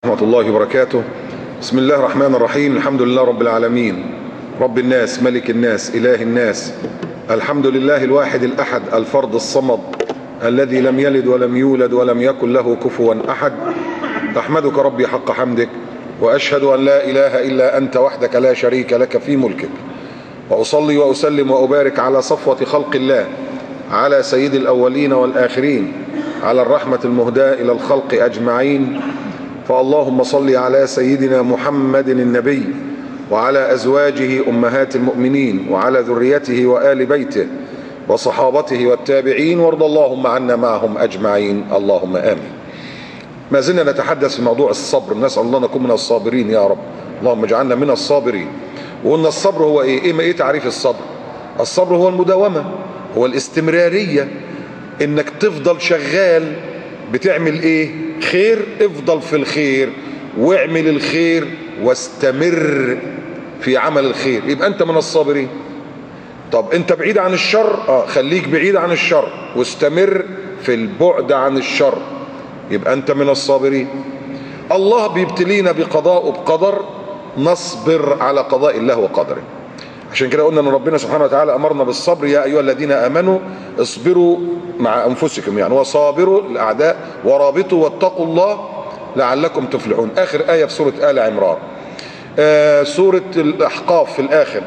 ورحمة الله وبركاته. بسم الله الرحمن الرحيم. الحمد لله رب العالمين، رب الناس، ملك الناس، إله الناس. الحمد لله الواحد الأحد الفرد الصمد الذي لم يلد ولم يولد ولم يكن له كفوا أحد. أحمدك ربي حق حمدك، وأشهد أن لا إله إلا أنت وحدك لا شريك لك في ملكك، وأصلي وأسلم وأبارك على صفوة خلق الله، على سيد الأولين والآخرين، على الرحمة المهداة إلى الخلق أجمعين. فاللهم صل على سيدنا محمد النبي، وعلى أزواجه أمهات المؤمنين، وعلى ذريته وآل بيته وصحابته والتابعين، وارض اللهم عنا معهم أجمعين، اللهم آمين. ما زلنا نتحدث في موضوع الصبر، نسأل الله نكون من الصابرين يا رب، اللهم اجعلنا من الصابرين. وقلنا الصبر هو ايه تعريف الصبر؟ الصبر هو المداومة، هو الاستمرارية، انك تفضل شغال بتعمل ايه؟ خير، افضل في الخير واعمل الخير واستمر في عمل الخير، يبقى انت من الصابرين. طب انت بعيد عن الشر، خليك بعيد عن الشر واستمر في البعد عن الشر، يبقى انت من الصابرين. الله بيبتلينا بقضاء وبقدر، نصبر على قضاء الله وقدره. عشان كده قلنا ان ربنا سبحانه وتعالى امرنا بالصبر، يا ايها الذين امنوا اصبروا مع انفسكم، يعني وصابروا الاعداء ورابطوا واتقوا الله لعلكم تفلحون. اخر ايه في سوره ال عمران. سوره الاحقاف في الاخر،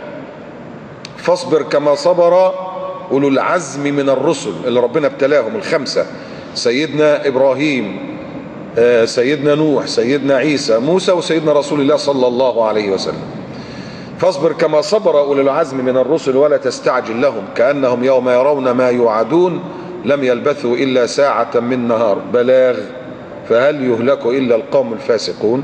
فاصبر كما صبر اولو العزم من الرسل اللي ربنا ابتلاهم الخمسه: سيدنا ابراهيم، سيدنا نوح، سيدنا عيسى، موسى، وسيدنا رسول الله صلى الله عليه وسلم. فاصبر كما صبر أولي العزم من الرسل ولا تستعجل لهم كأنهم يوم يرون ما يوعدون لم يلبثوا إلا ساعة من نهار بلاغ فهل يهلك إلا القوم الفاسقون.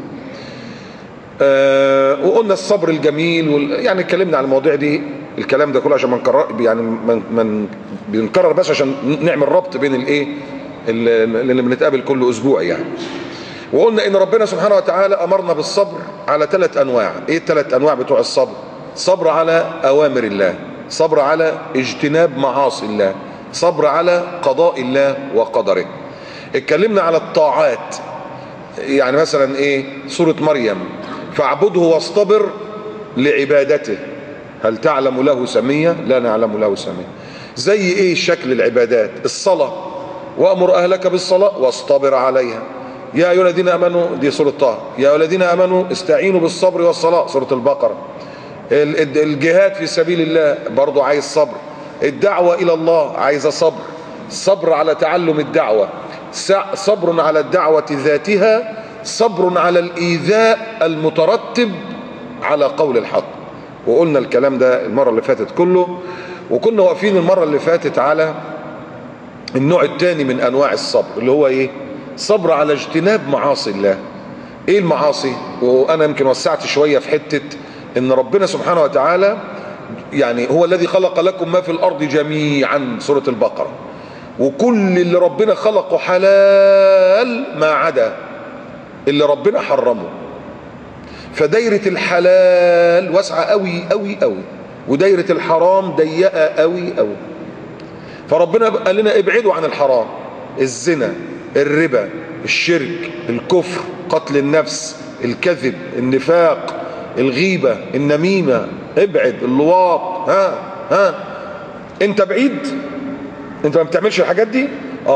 وقلنا الصبر الجميل يعني اتكلمنا على المواضيع دي، الكلام ده كله عشان ما نكرر، يعني من بنكرر بس عشان نعمل ربط بين الايه اللي بنتقابل كل اسبوع يعني. وقلنا ان ربنا سبحانه وتعالى امرنا بالصبر على 3 انواع. ايه ال3 انواع بتوع الصبر؟ صبر على اوامر الله، صبر على اجتناب معاصي الله، صبر على قضاء الله وقدره. اتكلمنا على الطاعات، يعني مثلا ايه؟ سورة مريم: فاعبده واصطبر لعبادته هل تعلم له سميا؟ لا نعلم له سميا. زي ايه شكل العبادات؟ الصلاة: وامر اهلك بالصلاة واصطبر عليها. يا أيها الذين آمنوا، دي سورة طه، يا أيها الذين آمنوا استعينوا بالصبر والصلاة، سورة البقرة. الجهاد في سبيل الله برضو عايز صبر. الدعوة إلى الله عايزة صبر، صبر على تعلم الدعوة، صبر على الدعوة ذاتها، صبر على الإيذاء المترتب على قول الحق. وقلنا الكلام ده المرة اللي فاتت كله. وكنا واقفين المرة اللي فاتت على النوع الثاني من أنواع الصبر، اللي هو إيه؟ صبر على اجتناب معاصي الله. ايه المعاصي؟ وانا يمكن وسعت شوية في حتة ان ربنا سبحانه وتعالى يعني هو الذي خلق لكم ما في الارض جميعا، سورة البقرة، وكل اللي ربنا خلقه حلال ما عدا اللي ربنا حرمه. فدايرة الحلال واسعة قوي قوي قوي، ودايرة الحرام ضيقة قوي قوي. فربنا قال لنا ابعدوا عن الحرام: الزنا، الربا، الشرك، الكفر، قتل النفس، الكذب، النفاق، الغيبة، النميمة، ابعد، اللواط. انت بعيد، انت ما بتعملش الحاجات دي،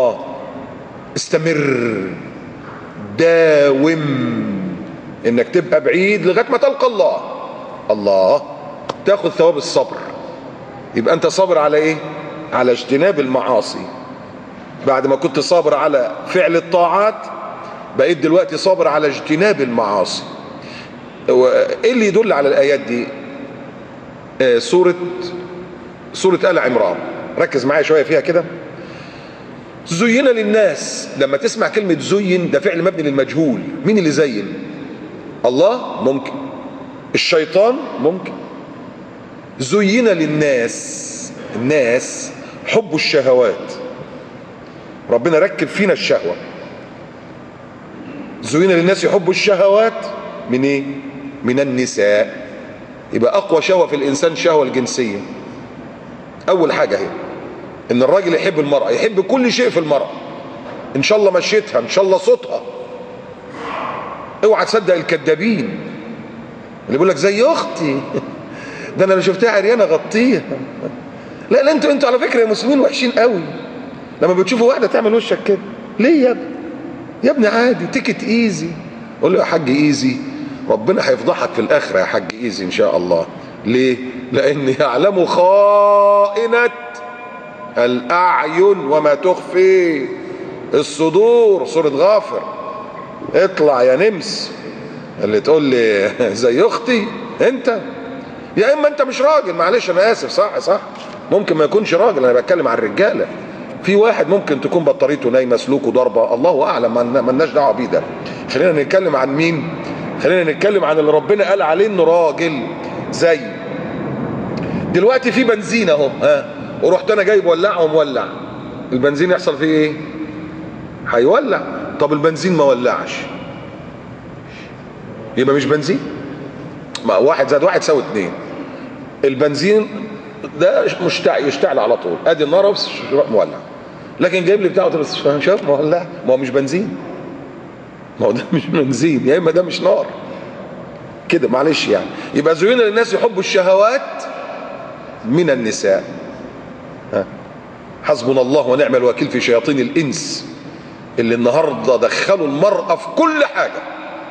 استمر، داوم انك تبقى بعيد لغاية ما تلقى الله تاخذ ثواب الصبر. يبقى انت صابر على ايه؟ على اجتناب المعاصي. بعد ما كنت صابر على فعل الطاعات بقيت دلوقتي صابر على اجتناب المعاصي. ايه اللي يدل على الايات دي؟ سورة ال عمران، ركز معايا شوية فيها كده. زين للناس، لما تسمع كلمة زين ده فعل مبني للمجهول. مين اللي زين؟ الله؟ ممكن. الشيطان؟ ممكن. زين للناس، الناس حب الشهوات، ربنا ركب فينا الشهوة. زين للناس يحب الشهوات من ايه؟ من النساء. يبقى اقوى شهوة في الانسان شهوة الجنسية. اول حاجة هي ان الراجل يحب المرأة، يحب كل شيء في المرأة، ان شاء الله مشيتها، ان شاء الله صوتها، اوعى تصدق الكذابين اللي بيقول لك زي اختي ده انا لو شفتها عريانه غطيها. لا لا، انتوا على فكره يا مسلمين وحشين قوي لما بتشوفوا واحده تعمل وشك كده. ليه يا ابني؟ يا ابني عادي، تيكت ايزي. قول له يا حاج ايزي، ربنا هيفضحك في الاخره يا حاج ايزي ان شاء الله. ليه؟ لان يعلم خائنه الاعين وما تخفي الصدور. سوره غافر. اطلع يا نمس اللي تقول لي زي اختي انت. يا اما انت مش راجل، معلش انا اسف. صح ممكن ما يكونش راجل، انا بتكلم عن الرجاله. في واحد ممكن تكون بطاريته نايمه، سلوكه ضربه، الله اعلم، مالناش دعوه بيه ده. خلينا نتكلم عن مين؟ خلينا نتكلم عن اللي ربنا قال عليه انه راجل. زي دلوقتي في بنزين اهو، ورحت انا جايب ولاعه ومولع، البنزين يحصل فيه ايه؟ هيولع. طب البنزين ما ولعش، يبقى مش بنزين. ما 1 زائد 1 يساوي 2. البنزين ده يشتعل على طول، ادي النار بس مولع. لكن جايب لي بتاعه بس شوف مولع، ما هو مش بنزين. ما هو ده مش بنزين، يا اما ده مش نار كده، معلش يعني. يبقى زينا للناس يحبوا الشهوات من النساء. حسبنا الله ونعم الوكيل في شياطين الانس اللي النهارده دخلوا المرأة في كل حاجة.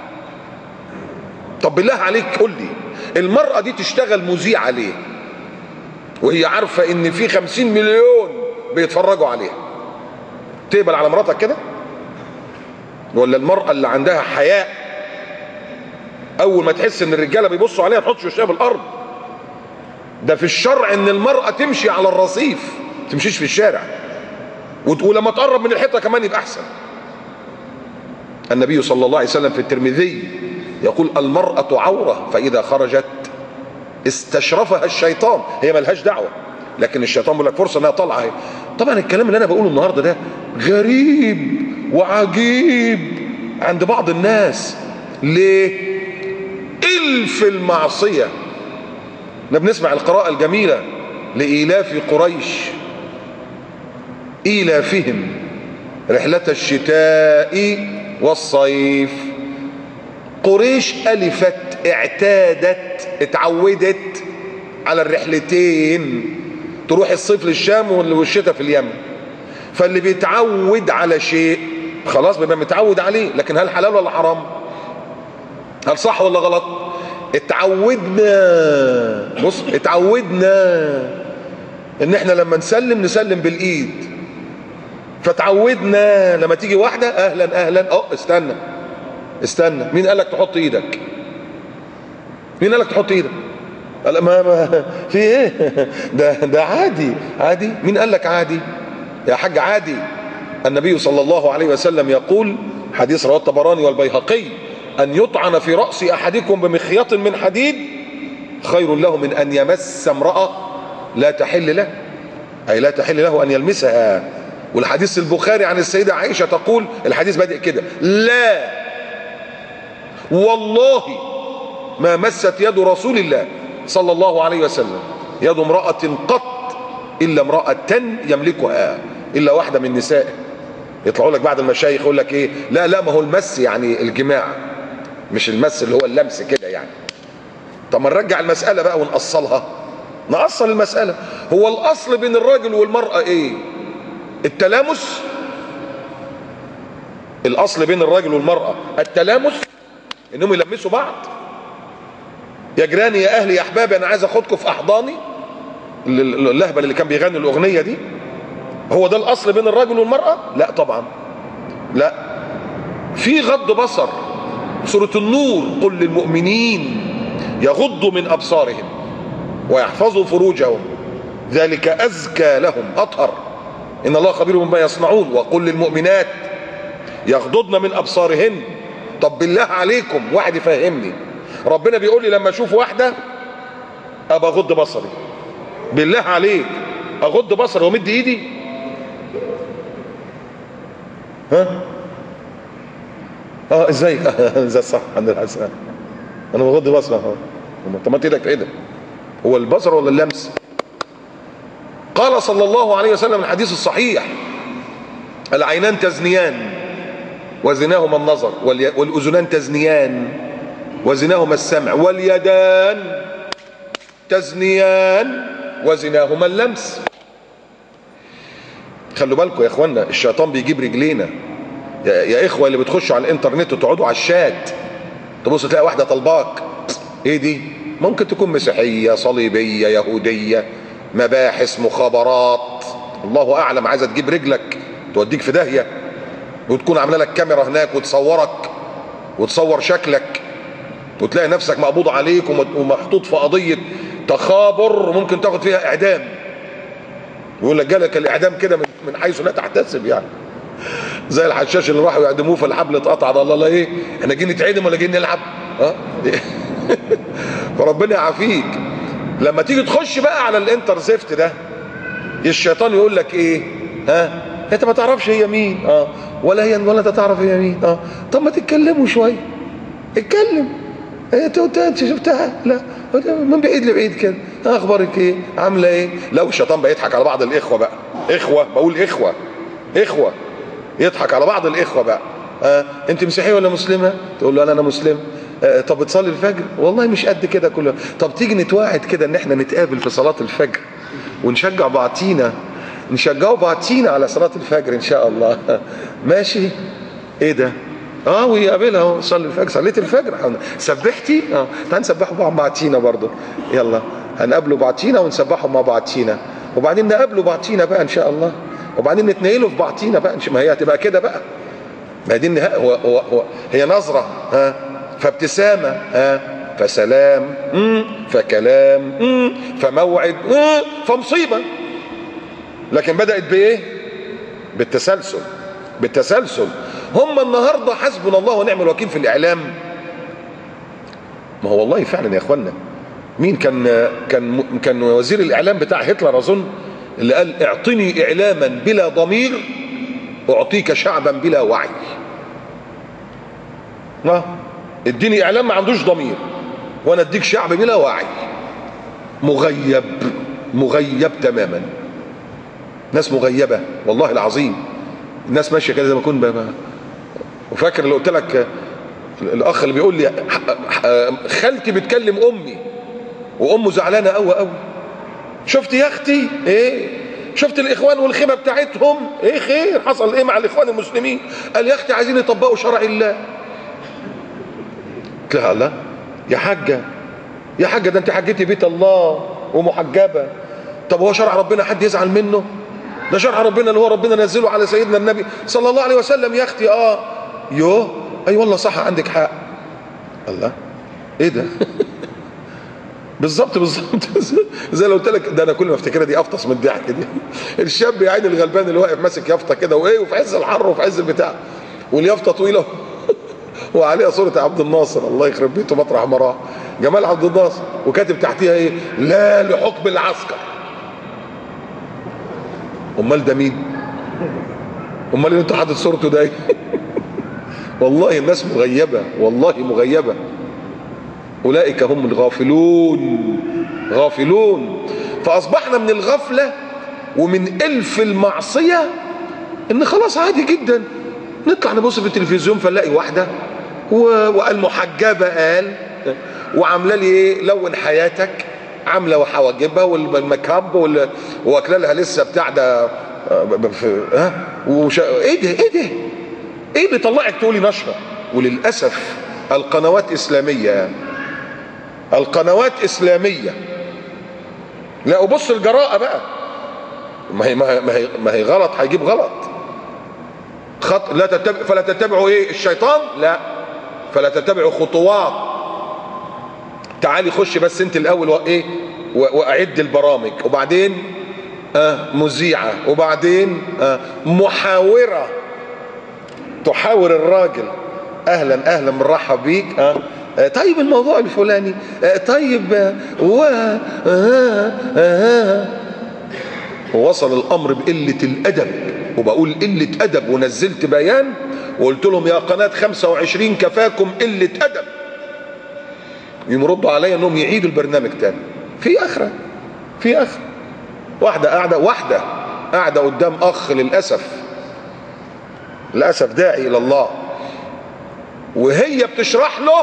طب بالله عليك قول لي، المرأة دي تشتغل مذيعة ليه وهي عارفة ان في 50 مليون بيتفرجوا عليها؟ تقبل على مراتك كده؟ ولا المرأة اللي عندها حياء اول ما تحس ان الرجالة بيبصوا عليها تحط وشها بالارض؟ ده في الشرع ان المرأة تمشي على الرصيف، تمشيش في الشارع، ولما تقرب من الحيطة كمان يبقى احسن. النبي صلى الله عليه وسلم في الترمذي يقول المرأة عورة فإذا خرجت استشرفها الشيطان. هي ملهاش دعوة، لكن الشيطان بيقول لك فرصة انها طالعة اهي. طبعا الكلام اللي انا بقوله النهارده ده غريب وعجيب عند بعض الناس. ليه؟ الف المعصية. احنا بنسمع القراءة الجميلة لإيلاف قريش إيلافهم رحلة الشتاء والصيف. قريش ألفت، اعتادت، اتعودت على الرحلتين، تروح الصيف للشام والشتاء في اليمن. فاللي بيتعود على شيء خلاص بيبقى متعود عليه. لكن هل حلال ولا حرام؟ هل صح ولا غلط؟ اتعودنا، بص اتعودنا ان احنا لما نسلم بالايد. فتعودنا لما تيجي واحدة اهلا استنى، مين قالك تحط ايدك؟ مين قالك تحط ايدك؟ قال ما في ايه؟ ده عادي. مين قالك عادي يا حاج؟ عادي. النبي صلى الله عليه وسلم يقول، حديث رواه الطبراني والبيهقي، ان يطعن في رأس احدكم بمخيط من حديد خير له من ان يمس امرأة لا تحل له، اي لا تحل له ان يلمسها. والحديث البخاري عن السيدة عائشة تقول، الحديث بادئ كده: لا والله ما مست يد رسول الله صلى الله عليه وسلم يد امرأة قط إلا امرأة يملكها، إلا واحدة من نسائه. يطلعوا لك بعد المشايخ يقول لك إيه؟ لا ما هو المس يعني الجماع، مش المس اللي هو اللمس كده يعني. طب ما نرجع المسألة بقى ونأصلها. نأصل المسألة. هو الأصل بين الراجل والمرأة إيه؟ التلامس. الأصل بين الراجل والمرأة التلامس، إنهم يلمسوا بعض. يا جيراني يا أهلي يا أحبابي أنا عايز أخدكم في أحضاني، اللهبل اللي كان بيغني الأغنية دي. هو ده الأصل بين الراجل والمرأة؟ لا طبعا، لا. في غض بصر. سورة النور: قل للمؤمنين يغضوا من أبصارهم ويحفظوا فروجهم ذلك أزكى لهم أطهر إن الله خبير بما يصنعون. وقل للمؤمنات يغضضن من أبصارهن. طب بالله عليكم واحد يفهمني، ربنا بيقول لي لما أشوف واحدة أبقى أغض بصري، بالله عليك أغض بصري ومد إيدي؟ ازاي؟ ازاي صح عند الحسن انا بغض بصري اهو. طب ما ايدك في ايدك، هو البصر ولا اللمس؟ قال صلى الله عليه وسلم الحديث الصحيح: العينان تزنيان وزناهما النظر، والأذنان تزنيان وزناهما السمع، واليدان تزنيان وزناهما اللمس. خلوا بالكم يا اخوانا، الشيطان بيجيب رجلينا يا اخوة. اللي بتخشوا على الانترنت وتقعدوا على الشات تبص تلاقي واحدة طلباك، ايه دي؟ ممكن تكون مسيحية، صليبية، يهودية، مباحث، مخابرات، الله اعلم، عايزة تجيب رجلك توديك في داهية، وتكون عامله لك كاميرا هناك وتصورك وتصور شكلك، وتلاقي نفسك مقبوض عليك ومحطوط في قضية تخابر ممكن تاخد فيها اعدام. يقول لك جالك الاعدام كده من حيث لا تحتسب، يعني زي الحشاش اللي راحوا يعدموه فالحبل اتقطع. ده الله لا، ايه احنا جايين نتعدم ولا جايين نلعب؟ فربنا يعافيك. لما تيجي تخش بقى على الانترزيفت ده، الشيطان يقول لك ايه؟ انت ما تعرفش هي مين، ولا انت تعرف هي مين، طب ما تتكلموا شويه، اتكلم، انت شفتها؟ لا، من بعيد لبعيد كده، اخبارك ايه، عامله ايه؟ لو الشيطان بيضحك على بعض الاخوه بقى، بقول اخوه يضحك على بعض الاخوه بقى، انت مسيحيه ولا مسلمه؟ تقول له انا مسلم. طب بتصلي الفجر؟ والله مش قد كده كله. طب تيجي نتواعد كده ان احنا نتقابل في صلاه الفجر ونشجعوا بعضينا على صلاه الفجر ان شاء الله. ماشي؟ ايه ده؟ ويقابلها اهو، صلي الفجر، صليت الفجر، سبحتي، تعال نسبحوا مع بعضينا برضه، يلا هنقابلوا بعضينا ونسبحوا مع بعضينا، وبعدين نقابلوا بعضينا بقى ان شاء الله، وبعدين نتنقلوا في بعضينا بقى. ما هي هتبقى كده بقى، ما دي هي نظره، فابتسامه، فسلام، فكلام، فموعد، فمصيبه. لكن بدأت بايه؟ بالتسلسل. هم النهارده حسبنا الله ونعم الوكيل في الاعلام. ما هو والله فعلا يا اخوانا، مين كان وزير الاعلام بتاع هتلر اظن، اللي قال اعطني اعلاما بلا ضمير اعطيك شعبا بلا وعي. اديني اعلام ما عندوش ضمير وانا اديك شعب بلا وعي، مغيب تماما. ناس مغيبه والله العظيم، الناس ماشيه كده زي ما اكون بقى. وفاكر اللي قلت لك الاخ اللي بيقول لي خالتي بتكلم امي وامه زعلانه قوي، شفت يا اختي ايه؟ شفت الاخوان والخيمه بتاعتهم ايه؟ خير حصل ايه مع الاخوان المسلمين؟ قال يا اختي عايزين يطبقوا شرع الله. قلت لها لا يا حاجه ده انت حجتي بيت الله ومحجبه. طب هو شرع ربنا حد يزعل منه؟ ده شرع ربنا اللي هو ربنا نزله على سيدنا النبي صلى الله عليه وسلم يا اختي. يوه اي والله صح، عندك حق. الله ايه ده؟ بالظبط زي لو قلت لك ده، انا كل ما افتكرها دي افطس من الضحك دي. الشاب يا عيني الغلبان اللي واقف ماسك يافطه كده وفي عز الحر وفي عز البتاع، واليافطه طويله وعليها صوره عبد الناصر الله يخرب بيته مطرح ما راح، جمال عبد الناصر، وكاتب تحتيها ايه؟ لا لحكم العسكر. امال ده مين؟ امال اللي انت حاطط صورته ده ايه؟ والله الناس مغيبه، اولئك هم الغافلون. فاصبحنا من الغفله ومن الف المعصيه ان خلاص عادي جدا نطلع نبص في التلفزيون فنلاقي واحده والمحجبه قال وعامله لي ايه؟ لون حياتك، عامله وحواجبها والميك اب واكله لها لسه بتاع ده ايه ده؟ ايه اللي طلعك تقولي نشره؟ وللاسف القنوات اسلاميه. لا وبص الجراءه بقى، ما هي غلط، هيجيب غلط. فلا تتبعوا ايه؟ الشيطان، لا، فلا تتبعوا خطوات. تعالي خش بس انت الاول واعد البرامج، وبعدين مذيعه، وبعدين محاوره تحاور الراجل، اهلا مرحب بيك، طيب الموضوع الفلاني، طيب ووصل الامر بقله الادب، وبقول قله ادب، ونزلت بيان وقلت لهم يا قناه 25 كفاكم قله ادب. يردوا عليا انهم يعيدوا البرنامج تاني. في اخره واحده قاعده قدام اخ للاسف داعي الى الله، وهي بتشرح له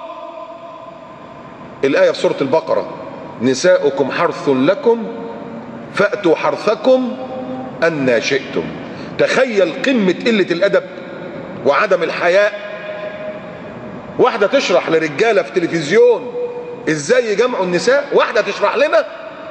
الآية في سورة البقرة: نساؤكم حرث لكم فأتوا حرثكم أنى شئتم. تخيل قمة قلة الأدب وعدم الحياء. واحدة تشرح لرجالة في تلفزيون ازاي يجمعوا النساء، واحدة تشرح لنا.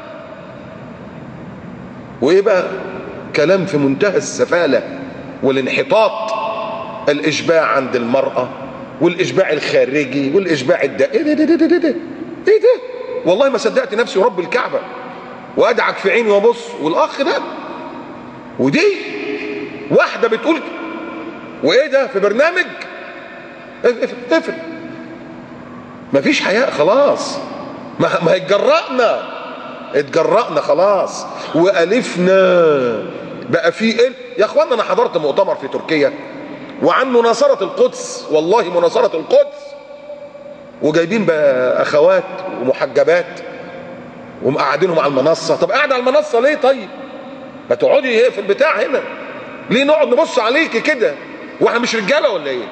وايه بقى؟ كلام في منتهى السفالة والانحطاط. الإشباع عند المرأة، والإشباع الخارجي، والإشباع ايه ده ده ده ده ده ايه ده؟ والله ما صدقت نفسي ورب الكعبة، وأدعك في عيني وابص، والأخ ده ودي واحدة بتقول وايه ده في برنامج؟ اقفل. مفيش حياء خلاص. ما اتجرأنا خلاص وألفنا بقى في ايه يا اخوانا. انا حضرت مؤتمر في تركيا وعن مناصرة القدس، والله مناصرة القدس، وجايبين بقى اخوات ومحجبات ومقعدينهم على المنصة. طب قاعد على المنصة ليه؟ طيب ما تقعدي في البتاع هنا، ليه نقعد نبص عليكي كده واحنا مش رجاله ولا ايه؟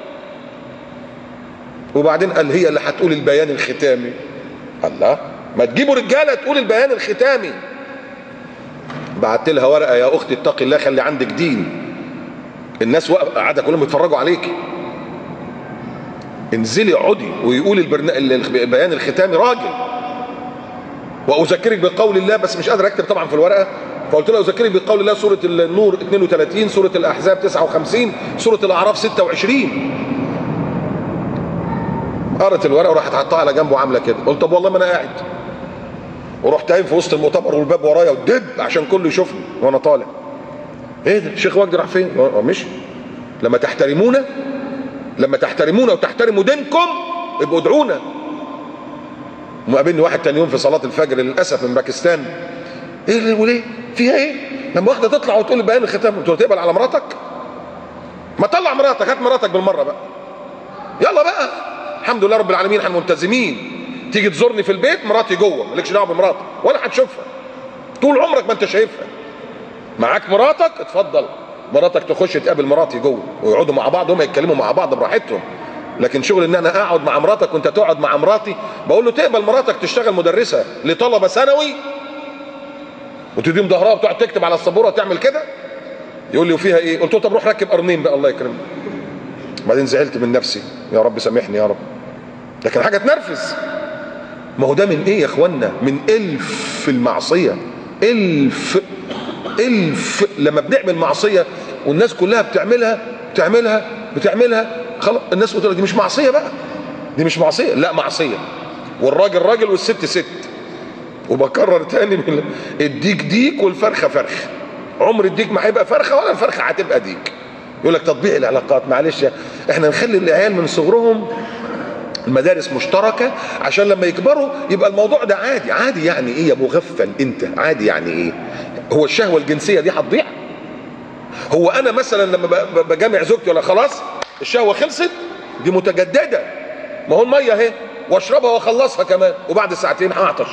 وبعدين قال هي اللي هتقول البيان الختامي. الله، ما تجيبوا رجاله تقول البيان الختامي. بعت لها ورقه: يا اختي اتقي الله، خلي عندك دين. الناس قاعده كلهم بيتفرجوا عليكي. انزلي اقعدي ويقول البيان الختامي راجل. واذكرك بقول الله، بس مش قادر اكتب طبعا في الورقه، فقلت له اذكرك بقول الله: سوره النور 32، سوره الاحزاب 59، سوره الاعراف 26. قرت الورقه وراحت حطها على جنبه عامله كده. قلت طب والله ما انا قاعد. ورحت قايم في وسط المؤتمر والباب ورايا ودب عشان كله يشوفني وانا طالع. ايه ده؟ الشيخ وجدي راح فين؟ مشي. لما تحترمونا وتحترموا دينكم ابقوا ادعونا. وقابلني واحد تاني يوم في صلاه الفجر للاسف من باكستان. ايه وليه؟ فيها ايه؟ لما واحده تطلع وتقول بيان الختام، قلت له تقبل على مراتك؟ ما طلع مراتك، هات مراتك بالمره بقى. يلا بقى، الحمد لله رب العالمين احنا ملتزمين. تيجي تزورني في البيت مراتي جوه، مالكش دعوه بمراتك ولا هتشوفها طول عمرك، ما انت شايفها. معاك مراتك اتفضل، مراتك تخش تقابل مراتي جوه ويقعدوا مع بعض، هم يتكلموا مع بعض براحتهم. لكن شغل ان انا اقعد مع مراتك وانت تقعد مع مراتي. بقول له تقبل مراتك تشتغل مدرسه لطلبه ثانوي وتديم ظهرها وتقعد تكتب على السبوره وتعمل كده؟ يقول لي وفيها ايه؟ قلت له طب روح ركب قرنين بقى الله يكرمك. بعدين زعلت من نفسي، يا رب سامحني يا رب. لكن حاجه تنرفز. ما هو ده من ايه يا اخوانا؟ من الف المعصيه. الف لما بنعمل معصيه والناس كلها بتعملها خلاص، الناس بتقول لك دي مش معصيه بقى، دي مش معصيه. لا معصيه، والراجل راجل والست ست. وبكرر تاني من الديك ديك والفرخه فرخ. عمر الديك ما هيبقى فرخه ولا الفرخه هتبقى ديك. يقول لك تطبيع العلاقات. معلش احنا نخلي العيال من صغرهم المدارس مشتركه عشان لما يكبروا يبقى الموضوع ده عادي. عادي يعني ايه يا مغفل انت؟ عادي يعني ايه؟ هو الشهوه الجنسيه دي هتضيع؟ هو انا مثلا لما بجامع زوجتي ولا خلاص الشهوه خلصت؟ دي متجدده. ما هو الميه اهي، واشربها واخلصها كمان، وبعد ساعتين هعطش.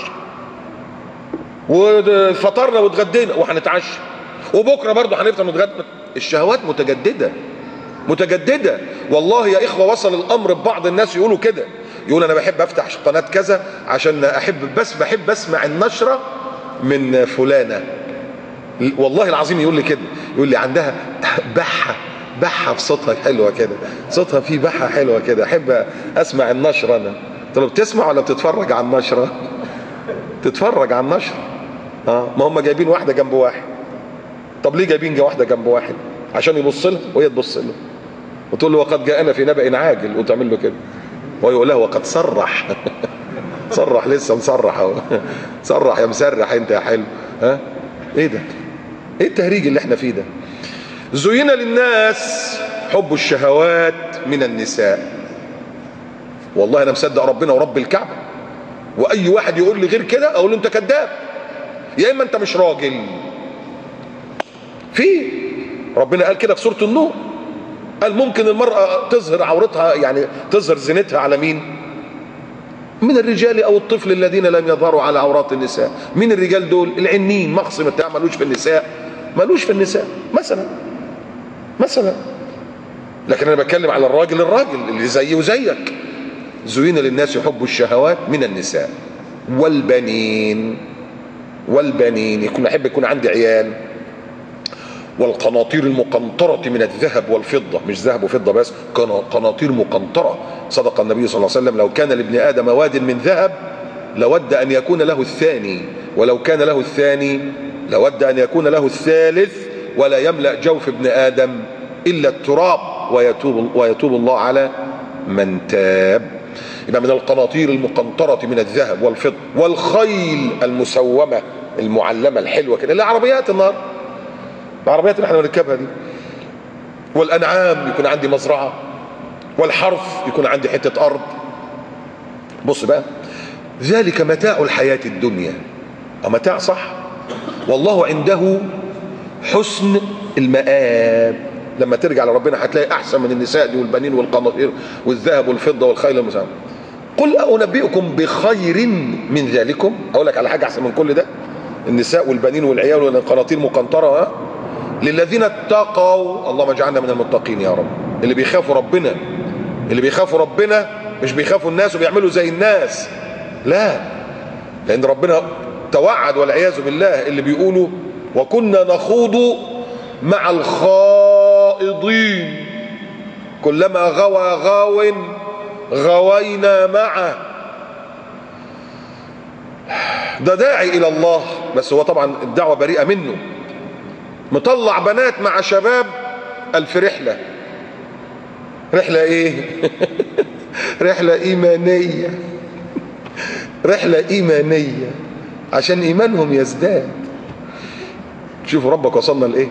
وفطرنا واتغدينا وهنتعشى، وبكره برضه هنفطر ونتغدى. الشهوات متجدده. والله يا اخوه وصل الامر ببعض الناس يقولوا كده، يقول انا بحب افتح قناه كذا عشان بحب اسمع النشره من فلانه. والله العظيم يقول لي كده، يقول لي عندها بحه في صوتها حلوه كده، صوتها فيه بحه حلوه كده، احب اسمع النشره انا. طب بتسمع ولا بتتفرج على النشره؟ تتفرج على النشره. ما هم جايبين واحده جنب واحد. طب ليه جايبين واحده جنب واحد؟ عشان يبص لها وهي تبص له وتقول له وقد جاءنا في نبأ عاجل، وتعمل له كده ويقول له وقد صرح. صرح لسه مصرح اهو. صرح يا مسرح انت يا حلو. ايه ده؟ ايه التهريج اللي احنا فيه ده؟ زين للناس حب الشهوات من النساء. والله انا مصدق ربنا ورب الكعبه، واي واحد يقول لي غير كده اقول له انت كذاب، يا اما انت مش راجل. ربنا قال كده في سوره النور، قال ممكن المرأة تظهر عورتها، يعني تظهر زينتها على مين؟ من الرجال او الطفل الذين لم يظهروا على عورات النساء. مين الرجال دول؟ العنين، مخصم بتاع ملوش في النساء، مثلا لكن انا بتكلم على الراجل اللي زيي وزيك. زين للناس حب الشهوات من النساء والبنين يكون عندي عيال، والقناطير المقنطرة من الذهب والفضة، مش ذهب وفضة بس، قناطير مقنطرة. صدق النبي صلى الله عليه وسلم: لو كان لابن آدم واد من ذهب لود أن يكون له الثاني، ولو كان له الثاني لود أن يكون له الثالث، ولا يملأ جوف ابن آدم إلا التراب ويتوب الله على من تاب. يبقى من القناطير المقنطرة من الذهب والفضة، والخيل المسومة المعلمة الحلوة كده، اللي عربيات النهار، العربيات اللي احنا بنركبها دي، والأنعام يكون عندي مزرعة، والحرث يكون عندي حتة أرض. بص بقى، ذلك متاع الحياة الدنيا، متاع صح، والله عنده حسن المآب. لما ترجع لربنا هتلاقي أحسن من النساء دي والبنين والقناطير والذهب والفضة والخيل المسومة. قل أنبئكم بخير من ذلكم، أقول لك على حاجة أحسن من كل ده، النساء والبنين والعيال والقناطير مقنطرة، للذين اتقوا، اللهم اجعلنا من المتقين يا رب. اللي بيخافوا ربنا مش بيخافوا الناس وبيعملوا زي الناس، لا، لأن ربنا توعد والعياذ بالله اللي بيقولوا وكنا نخوض مع الخائضين كلما غوى غاو غوينا معه. ده داعي إلى الله، بس هو طبعا الدعوة بريئة منه، مطلع بنات مع شباب ألف رحلة. رحلة ايه؟ رحلة إيمانية، رحلة إيمانية عشان إيمانهم يزداد. شوفوا ربك وصلنا لإيه.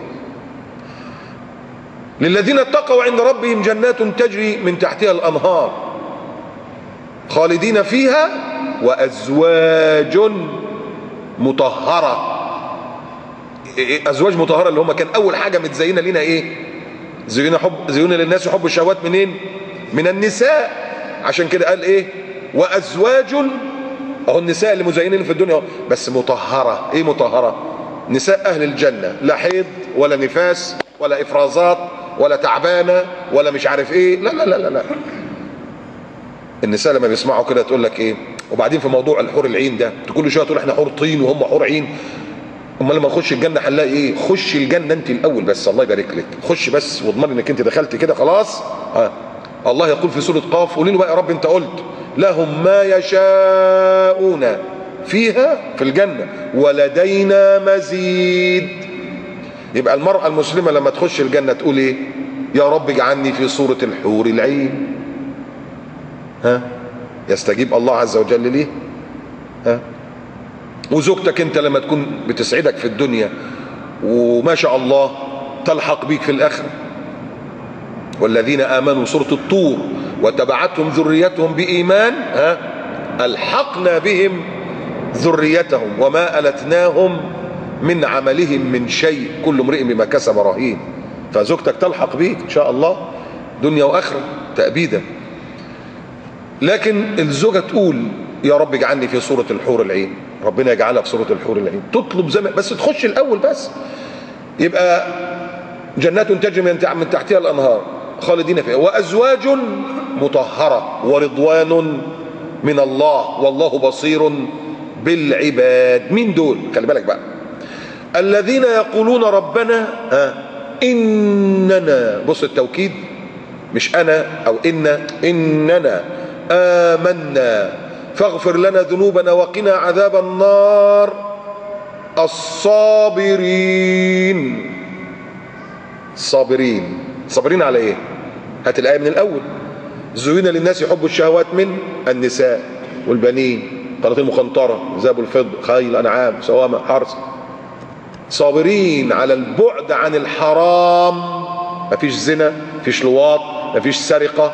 للذين اتقوا عند ربهم جنات تجري من تحتها الأنهار خالدين فيها وأزواج مطهرة. أزواج مطهرة اللي هم كان أول حاجة متزينة لنا إيه؟ زينا للناس حب الشهوات منين؟ من النساء. عشان كده قال إيه؟ وأزواج، أهو النساء اللي مزينين في الدنيا بس مطهرة. إيه مطهرة؟ نساء أهل الجنة، لا حيض ولا نفاس ولا إفرازات ولا تعبانة ولا مش عارف إيه، لا لا لا لا, لا. النساء لما بيسمعوا كده تقول لك إيه؟ وبعدين في موضوع الحور العين ده كل شوية تقول إحنا حور طين وهم حور عين. امال لما نخش الجنه هنلاقي ايه؟ خش الجنه انت الاول بس، الله يبارك لك، خش بس واضمن انك انت دخلت كده خلاص. الله يقول في سوره قاف، قولي له بقى يا رب انت قلت لهم ما يشاءون فيها في الجنه ولدينا مزيد. يبقى المراه المسلمه لما تخش الجنه تقول ايه؟ يا رب اجعلني في صوره الحور العين. يستجيب الله عز وجل ليه؟ وزوجتك انت لما تكون بتسعدك في الدنيا وما شاء الله تلحق بيك في الاخره. والذين امنوا سوره الطور وتبعتهم ذريتهم بايمان الحقنا بهم ذريتهم وما التناهم من عملهم من شيء كل امرئ بما كسب رهين. فزوجتك تلحق بيك ان شاء الله دنيا واخره تأبيدا. لكن الزوجه تقول يا رب اجعلني في صوره الحور العين، ربنا يجعلها في صورة الحور العين، تطلب زمان بس تخش الأول بس. يبقى جنات تجري من تحتها الأنهار خالدين فيها وأزواج مطهرة ورضوان من الله والله بصير بالعباد. مين دول؟ خلي بالك بقى، الذين يقولون ربنا إننا، بص التوكيد مش أنا أو إننا آمنا فاغفر لنا ذنوبنا وقنا عذاب النار. الصابرين، صابرين على ايه؟ هات الآية من الأول. زين للناس حب الشهوات من النساء والبنين قناطير مقنطرة ذهب الفضة خيل أنعام سوامة حرث. صابرين على البعد عن الحرام، مفيش زنا، مفيش لواط، مفيش سرقة،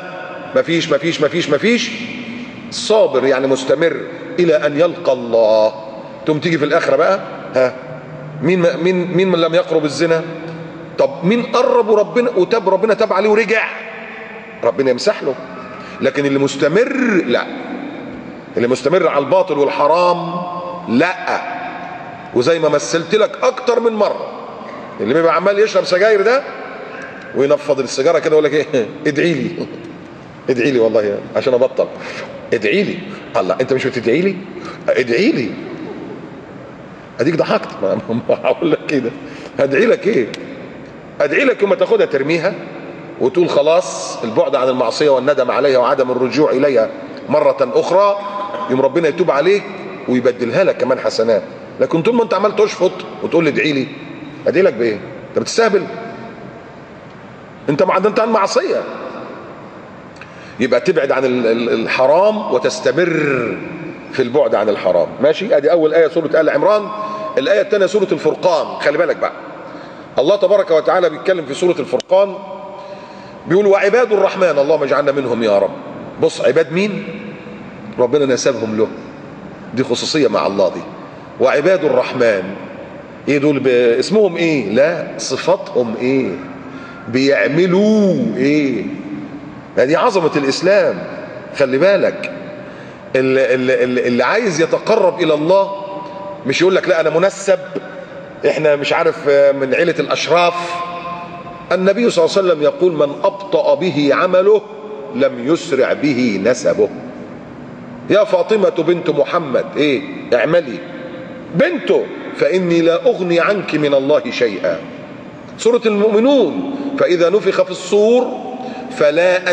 مفيش. صابر يعني مستمر الى ان يلقى الله. ثم تيجي في الاخره بقى مين من لم يقرب الزنا؟ طب مين قرب ربنا وتاب ربنا تاب عليه ورجع؟ ربنا يمسح له. لكن اللي مستمر لا، اللي مستمر على الباطل والحرام لا. وزي ما مثلت لك اكتر من مره، اللي بيبقى عمال يشرب سجاير ده وينفض السيجاره كده ويقول لك ايه ادعي لي ادعي لي والله عشان ابطل، ادعي لي. الله، انت مش بتدعي لي؟ ادعي لي. اديك ضحكت، ما هقول لك كده هدعي لك ايه؟ ادعي لك يوم تاخدها ترميها وتقول خلاص البعد عن المعصيه والندم عليها وعدم الرجوع اليها مره اخرى، يوم ربنا يتوب عليك ويبدلها لك كمان حسنات. لكن طول ما انت عمال تشفط وتقول لي ادعي لي، ادعي لك بايه؟ انت بتستهبل، انت معدنت عن معصيه. يبقى تبعد عن الحرام وتستمر في البعد عن الحرام. ماشي؟ ادي اول ايه سوره ال عمران. الايه الثانيه سوره الفرقان. خلي بالك بقى، الله تبارك وتعالى بيتكلم في سوره الفرقان بيقول وعباد الرحمن، اللهم اجعلنا منهم يا رب. بص، عباد مين؟ ربنا نسبهم له، دي خصوصيه مع الله دي. وعباد الرحمن ايه دول؟ اسمهم ايه؟ لا، صفاتهم ايه؟ بيعملوا ايه؟ دي عظمه الاسلام. خلي بالك، اللي عايز يتقرب الى الله مش يقول لك لا انا منسب، احنا مش عارف من عيله الاشراف. النبي صلى الله عليه وسلم يقول من ابطأ به عمله لم يسرع به نسبه. يا فاطمه بنت محمد ايه؟ اعملي بنته فاني لا اغني عنك من الله شيئا. سوره المؤمنون فاذا نفخ في الصور فلا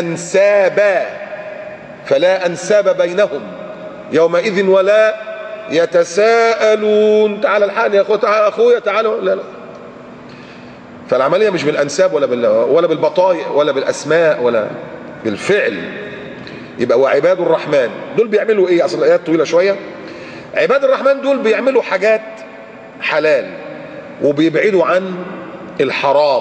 انساب بينهم يومئذ ولا يتساءلون. تعال الحقني يا اخويا تعالوا. لا، فالعمليه مش بالانساب ولا بالبطايق ولا بالاسماء ولا بالفعل. يبقى وعباد الرحمن دول بيعملوا ايه؟ اصل الايات طويله شويه. عباد الرحمن دول بيعملوا حاجات حلال وبيبعدوا عن الحرام.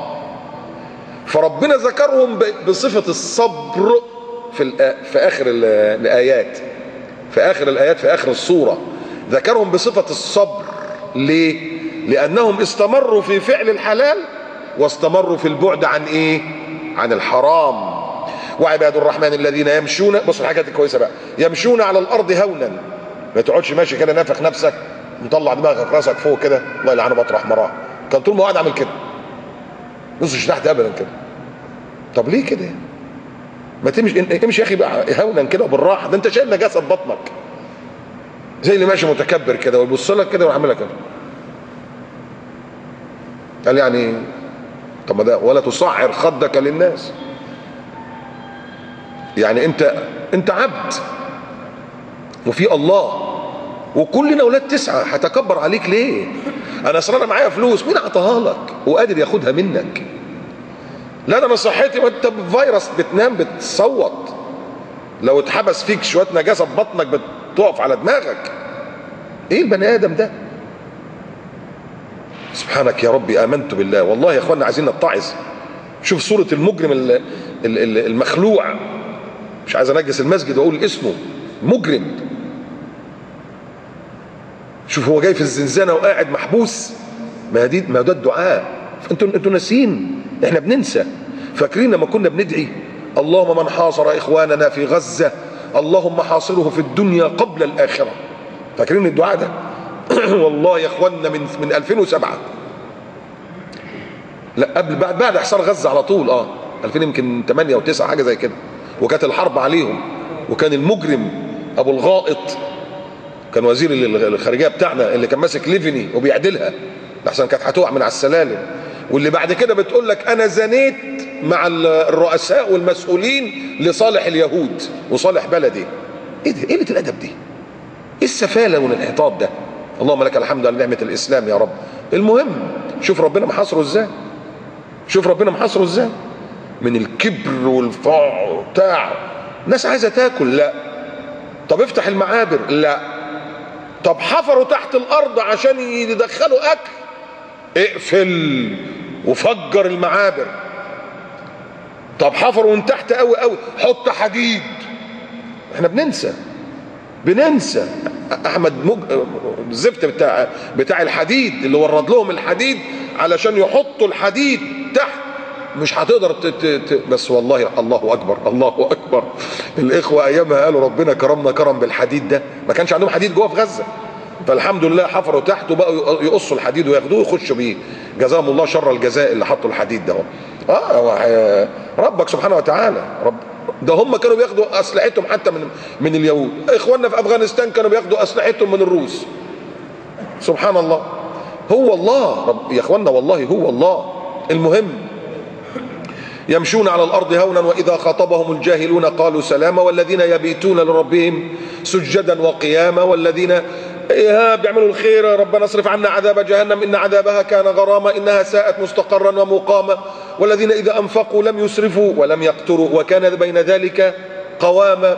فربنا ذكرهم بصفه الصبر في اخر الايات، في اخر السوره ذكرهم بصفه الصبر. ليه؟ لانهم استمروا في فعل الحلال واستمروا في البعد عن ايه؟ عن الحرام. وعباد الرحمن الذين يمشون، بص الحاجات الكويسه بقى، يمشون على الارض هونا. ما تقعدش ماشي كده نافخ نفسك مطلع دماغك راسك فوق كده، الله يلعنه مطرح مراه. كان طول ما هو قاعد عامل كده، بصش تحت ابدا كده. طب ليه كده؟ ما امشي يا اخي بقى هونا كده وبالراحه، ده انت شايل نجاسه في بطنك زي اللي ماشي متكبر كده ويبص لك كده ويعمل لك كده. قال يعني طب ما ده ولا تصعر خدك للناس. يعني انت عبد وفي الله وكلنا اولاد تسعه، هتكبر عليك ليه؟ انا معايا فلوس، مين اعطاها لك وقادر ياخدها منك؟ لا ده انا صحتي، وانت فيروس بتنام بتصوت، لو اتحبس فيك شويه نجاسه في بطنك بتقف على دماغك. ايه البني ادم ده؟ سبحانك يا ربي امنت بالله. والله يا اخوانا عايزين نتعظ. شوف صوره المجرم المخلوع، مش عايز انجس المسجد واقول اسمه، مجرم. شوف هو جاي في الزنزانه وقاعد محبوس. ما ده الدعاء. انتوا ناسين، احنا بننسى. فاكرين لما كنا بندعي اللهم من حاصر اخواننا في غزه اللهم حاصره في الدنيا قبل الاخره؟ فاكرين الدعاء ده؟ والله يا اخواننا من 2007، لا قبل بعد حصار غزه على طول، 2000 يمكن 8 و9 حاجه زي كده، وكانت الحرب عليهم، وكان المجرم ابو الغائط كان وزير الخارجيه بتاعنا اللي كان ماسك ليفني وبيعدلها لحسن كانت هتقع من على السلالم، واللي بعد كده بتقول لك انا زنيت مع الرؤساء والمسؤولين لصالح اليهود وصالح بلدي. ايه ده؟ قله الادب دي؟ ايه السفاله والانحطاط ده؟ اللهم لك الحمد على نعمه الاسلام يا رب. المهم شوف ربنا محاصره ازاي، شوف ربنا محاصره ازاي من الكبر والفع بتاع. الناس عايزه تاكل، لا. طب افتح المعابر، لا. طب حفروا تحت الارض عشان يدخلوا اكل، اقفل وفجر المعابر. طب حفروا من تحت قوي قوي، حط حديد. احنا بننسى احمد الزفت بتاع الحديد اللي ورد لهم الحديد علشان يحطوا الحديد تحت، مش هتقدر بس والله الله اكبر الله اكبر. الاخوه ايامها قالوا ربنا كرمنا كرم بالحديد ده، ما كانش عندهم حديد جوه في غزه، فالحمد لله حفروا تحت وبقوا يقصوا الحديد وياخدوه ويخشوا بيه، جزاهم الله شر الجزاء اللي حطوا الحديد ده. ربك سبحانه وتعالى ده هم كانوا بياخدوا اسلحتهم حتى من اليهود. اخواننا في افغانستان كانوا بياخدوا اسلحتهم من الروس. سبحان الله. هو الله يا اخواننا، والله هو الله. المهم يمشون على الارض هونا واذا خاطبهم الجاهلون قالوا سلاما والذين يبيتون لربهم سجدا وقياما والذين بيعملوا الخير ربنا اصرف عنا عذاب جهنم ان عذابها كان غراما انها ساءت مستقرا ومقاما والذين اذا انفقوا لم يسرفوا ولم يقتروا وكان بين ذلك قواما.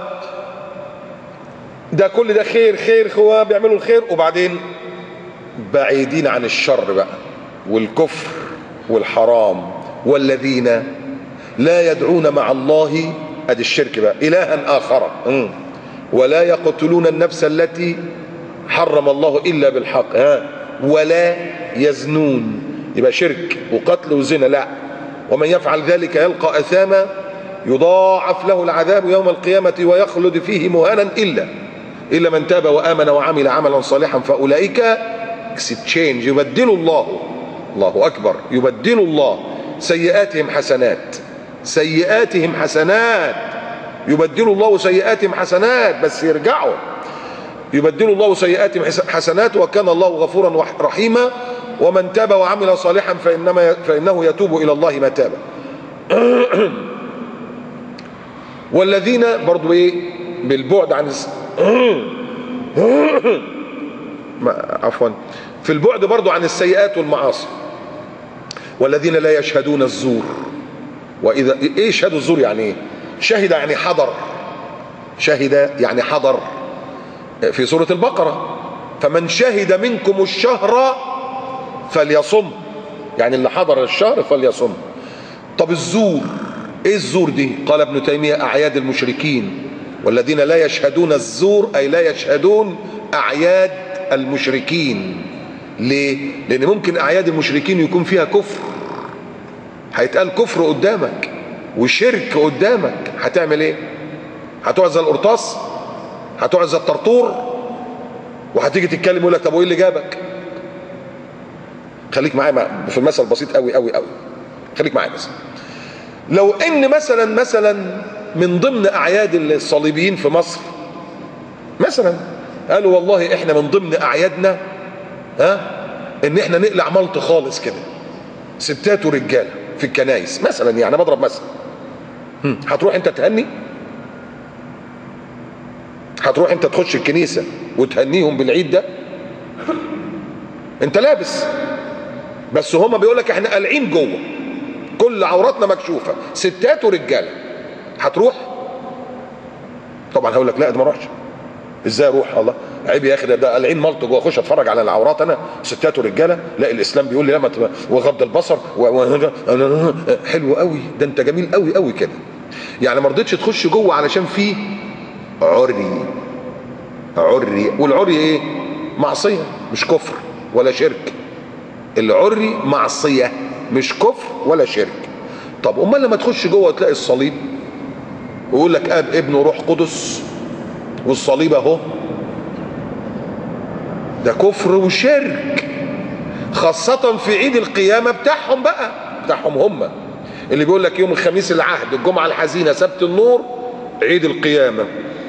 ده كل ده خير خير، هو بيعملوا الخير وبعدين بعيدين عن الشر بقى والكفر والحرام. والذين لا يدعون مع الله، ادي الشرك بقى، الها اخر ولا يقتلون النفس التي حرم الله الا بالحق ولا يزنون، يبقى شرك وقتل وزنا لا. ومن يفعل ذلك يلقى اثاما يضاعف له العذاب يوم القيامه ويخلد فيه مهانا الا من تاب وامن وعمل عملا صالحا فاولئك اكسشينج يبدل الله، الله اكبر، يبدل الله سيئاتهم حسنات، سيئاتهم حسنات، يبدل الله سيئاتهم حسنات، بس يرجعوا. يبدل الله سيئاتهم حسنات وكان الله غفورا رحيما ومن تاب وعمل صالحا فإنه يتوب إلى الله متابا. والذين برضو بالبعد عن عفوا في البعد برضو عن السيئات والمعاصي. والذين لا يشهدون الزور. وإذا يشهدوا الزور يعني ايه؟ شهد يعني حضر، شهد يعني حضر في سورة البقرة فمن شهد منكم الشهر فليصم، يعني اللي حضر الشهر فليصم. طب الزور ايه الزور دي؟ قال ابن تيمية اعياد المشركين. والذين لا يشهدون الزور اي لا يشهدون اعياد المشركين. ليه؟ لان ممكن اعياد المشركين يكون فيها كفر، هيتقال كفر قدامك وشرك قدامك، هتعمل ايه؟ هتقعد زي القرطاس؟ هتقعد زي الطرطور؟ وهتيجي تتكلم يقول لك طب وايه اللي جابك؟ خليك معايا في المثل بسيط قوي قوي قوي، خليك معايا. مثلا لو ان مثلا من ضمن اعياد الصليبيين في مصر مثلا قالوا والله احنا من ضمن اعيادنا ان احنا نقلع ملط خالص كده، ستات ورجاله في الكنايس مثلا، يعني بضرب مثلا. هتروح انت تهني؟ هتروح انت تخش الكنيسه وتهنيهم بالعيد ده؟ انت لابس بس هما بيقول لك احنا قالعين جوه، كل عوراتنا مكشوفه ستات ورجاله، هتروح؟ طبعا هقول لك لا ده ما اروحش. ازاي اروح؟ الله عيب يا اخي، ده قالعين ملط جوه، اخش اتفرج على العورات انا ستات ورجاله؟ لا الاسلام بيقول لي لا وغض البصر حلو قوي ده، انت جميل قوي قوي كده. يعني ما رضيتش تخش جوه علشان فيه عري. والعري ايه؟ معصيه مش كفر ولا شرك. العري معصيه مش كفر ولا شرك. طب امال لما تخش جوه تلاقي الصليب ويقول لك اب ابن وروح قدس والصليب اهو، ده كفر وشرك، خاصة في عيد القيامة بتاعهم بقى، بتاعهم هم اللي بيقول لك يوم الخميس العهد، الجمعة الحزينة، سبت النور، عيد القيامة.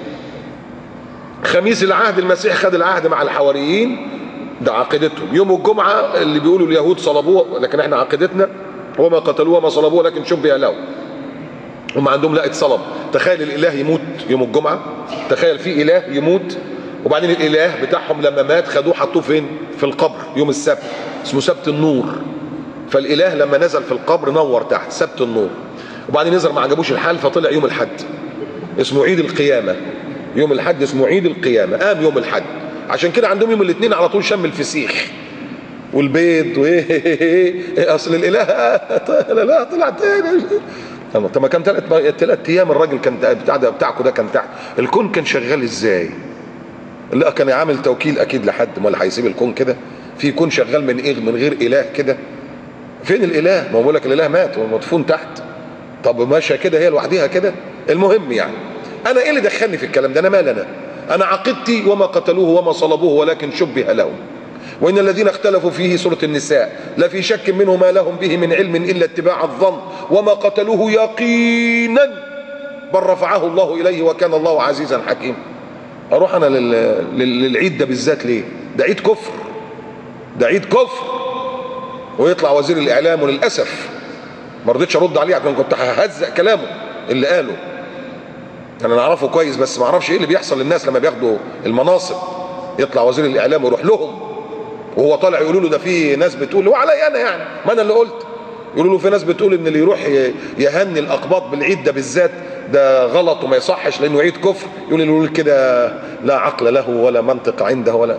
خميس العهد المسيح خد العهد مع الحواريين، ده عقيدتهم. يوم الجمعة اللي بيقولوا اليهود صلبوه، لكن احنا عقيدتنا وما قتلوه وما صلبوه لكن شبه له. هم عندهم لا اتصلب. تخيل الاله يموت يوم الجمعة، تخيل في اله يموت وبعدين الاله بتاعهم لما مات خدوه حطوه فين؟ في القبر يوم السبت، اسمه سبت النور. فالاله لما نزل في القبر نور تحت سبت النور، وبعدين نزل ما عجبوش الحال فطلع يوم الحد اسمه عيد القيامة. يوم الحد اسمه عيد القيامة، قام يوم الحد. عشان كده عندهم يوم الاثنين على طول شم الفسيخ والبيض اصل الاله لا طلع تاني. طب ما كان 3 ايام الراجل كان بتاعكم ده كان تحت، الكون كان شغال ازاي؟ لا كان عامل توكيل اكيد لحد، امال هيسيب الكون كده؟ في كون شغال من ايه؟ من غير اله كده؟ فين الاله؟ ما بقول لك الاله مات ومدفون تحت. طب ماشيه كده هي لوحديها كده؟ المهم يعني انا ايه اللي دخلني في الكلام ده؟ انا مال أنا عقيدتي وما قتلوه وما صلبوه ولكن شبه لهم، وإن الذين اختلفوا فيه سورة النساء لفي شك منه ما لهم به من علم إلا اتباع الظن وما قتلوه يقينا بل رفعه الله إليه وكان الله عزيزا حكيما. أروح أنا للعيد ده بالذات ليه؟ ده عيد كفر، ده عيد كفر. ويطلع وزير الإعلام، وللأسف ما رضيتش أرد عليه عشان كنت ههزق كلامه اللي قاله، أنا نعرفه كويس بس ما أعرفش إيه اللي بيحصل للناس لما بياخدوا المناصب. يطلع وزير الإعلام ويروح لهم وهو طالع يقولوا له ده في ناس بتقول، وعلي أنا يعني ما أنا اللي قلت، يقولوا له في ناس بتقول إن اللي يروح يهني الأقباط بالعيد ده بالذات ده غلط وما يصحش لأنه عيد كفر. يقول كده لا عقل له ولا منطق عنده ولا.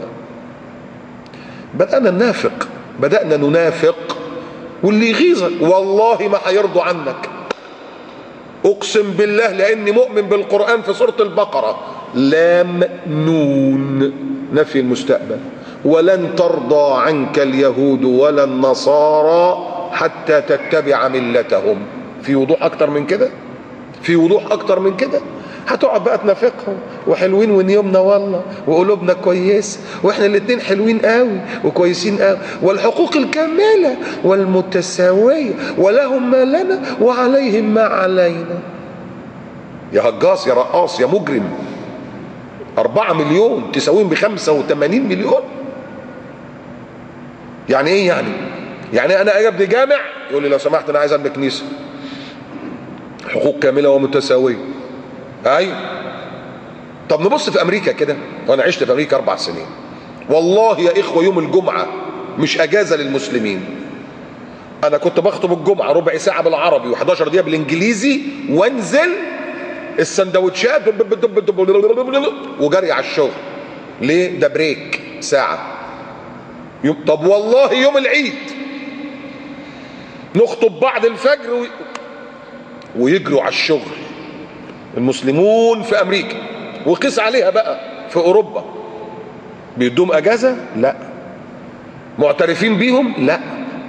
بدأنا ننافق، واللي يغيظك والله ما هيرضوا عنك، اقسم بالله، لاني مؤمن بالقرآن في سورة البقرة لام نون نفي المستقبل، ولن ترضى عنك اليهود ولا النصارى حتى تتبع ملتهم. في وضوح اكتر من كده؟ في وضوح اكتر من كده؟ هتقعد بقى تنافقهم وحلوين ونيومنا والله وقلوبنا كويس واحنا الاتنين حلوين قوي وكويسين قوي، والحقوق الكاملة والمتساوية ولهم ما لنا وعليهم ما علينا. يا هجاص يا رقاص يا مجرم، 4 مليون تساويهم ب85 مليون. يعني ايه يعني؟ يعني انا ابني جامع يقول لي لو سمحت انا عايز ابني كنيسة، حقوق كاملة ومتساوية. ايوه. طب نبص في امريكا كده، وانا عشت في امريكا 4 سنين، والله يا اخوه يوم الجمعه مش اجازه للمسلمين. انا كنت بخطب الجمعه ربع ساعه بالعربي و11 دقيقه بالانجليزي، وانزل السندوتشات وجري على الشغل. ليه؟ ده بريك ساعه. طب والله يوم العيد نخطب بعد الفجر ويجروا على الشغل المسلمون في امريكا. وقيس عليها بقى في اوروبا، بيدوم اجازه؟ لا. معترفين بيهم؟ لا.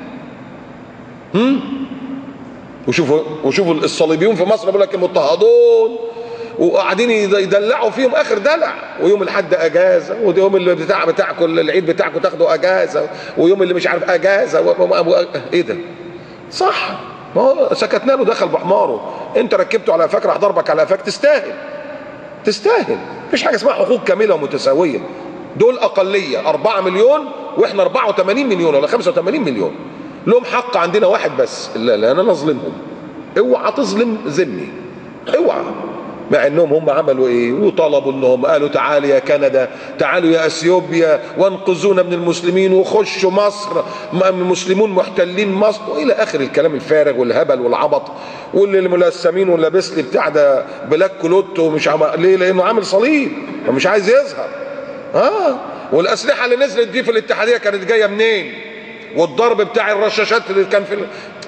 وشوفوا الصليبيون في مصر بيقول لك مضطهدون وقاعدين يدلعوا فيهم اخر دلع، ويوم الحد اجازه، ويوم اللي بتاعكم العيد بتاعكم تاخدوا اجازه، ويوم اللي مش عارف اجازه ايه ده؟ صح، ما هو سكتنا له دخل بحماره. انت ركبته على قفاك راح ضربك على قفاك، تستاهل. مفيش حاجه اسمها حقوق كامله ومتساويه. دول اقليه 4 مليون واحنا 84 مليون ولا 85 مليون، لهم حق عندنا واحد بس، لا انا نظلمهم. اوعى تظلم ذمي، اوعى. مع انهم هم عملوا ايه؟ وطلبوا انهم قالوا تعالوا يا كندا، تعالوا يا اثيوبيا وانقذونا من المسلمين، وخشوا مصر المسلمون محتلين مصر، والى اخر الكلام الفارغ والهبل والعبط. واللي الملثمين واللابس لي بتاع ده بلاك كلوت ومش ليه؟ لانه عامل صليب ومش عايز يظهر. والاسلحه اللي نزلت دي في الاتحاديه كانت جايه منين؟ والضرب بتاع الرشاشات اللي كان في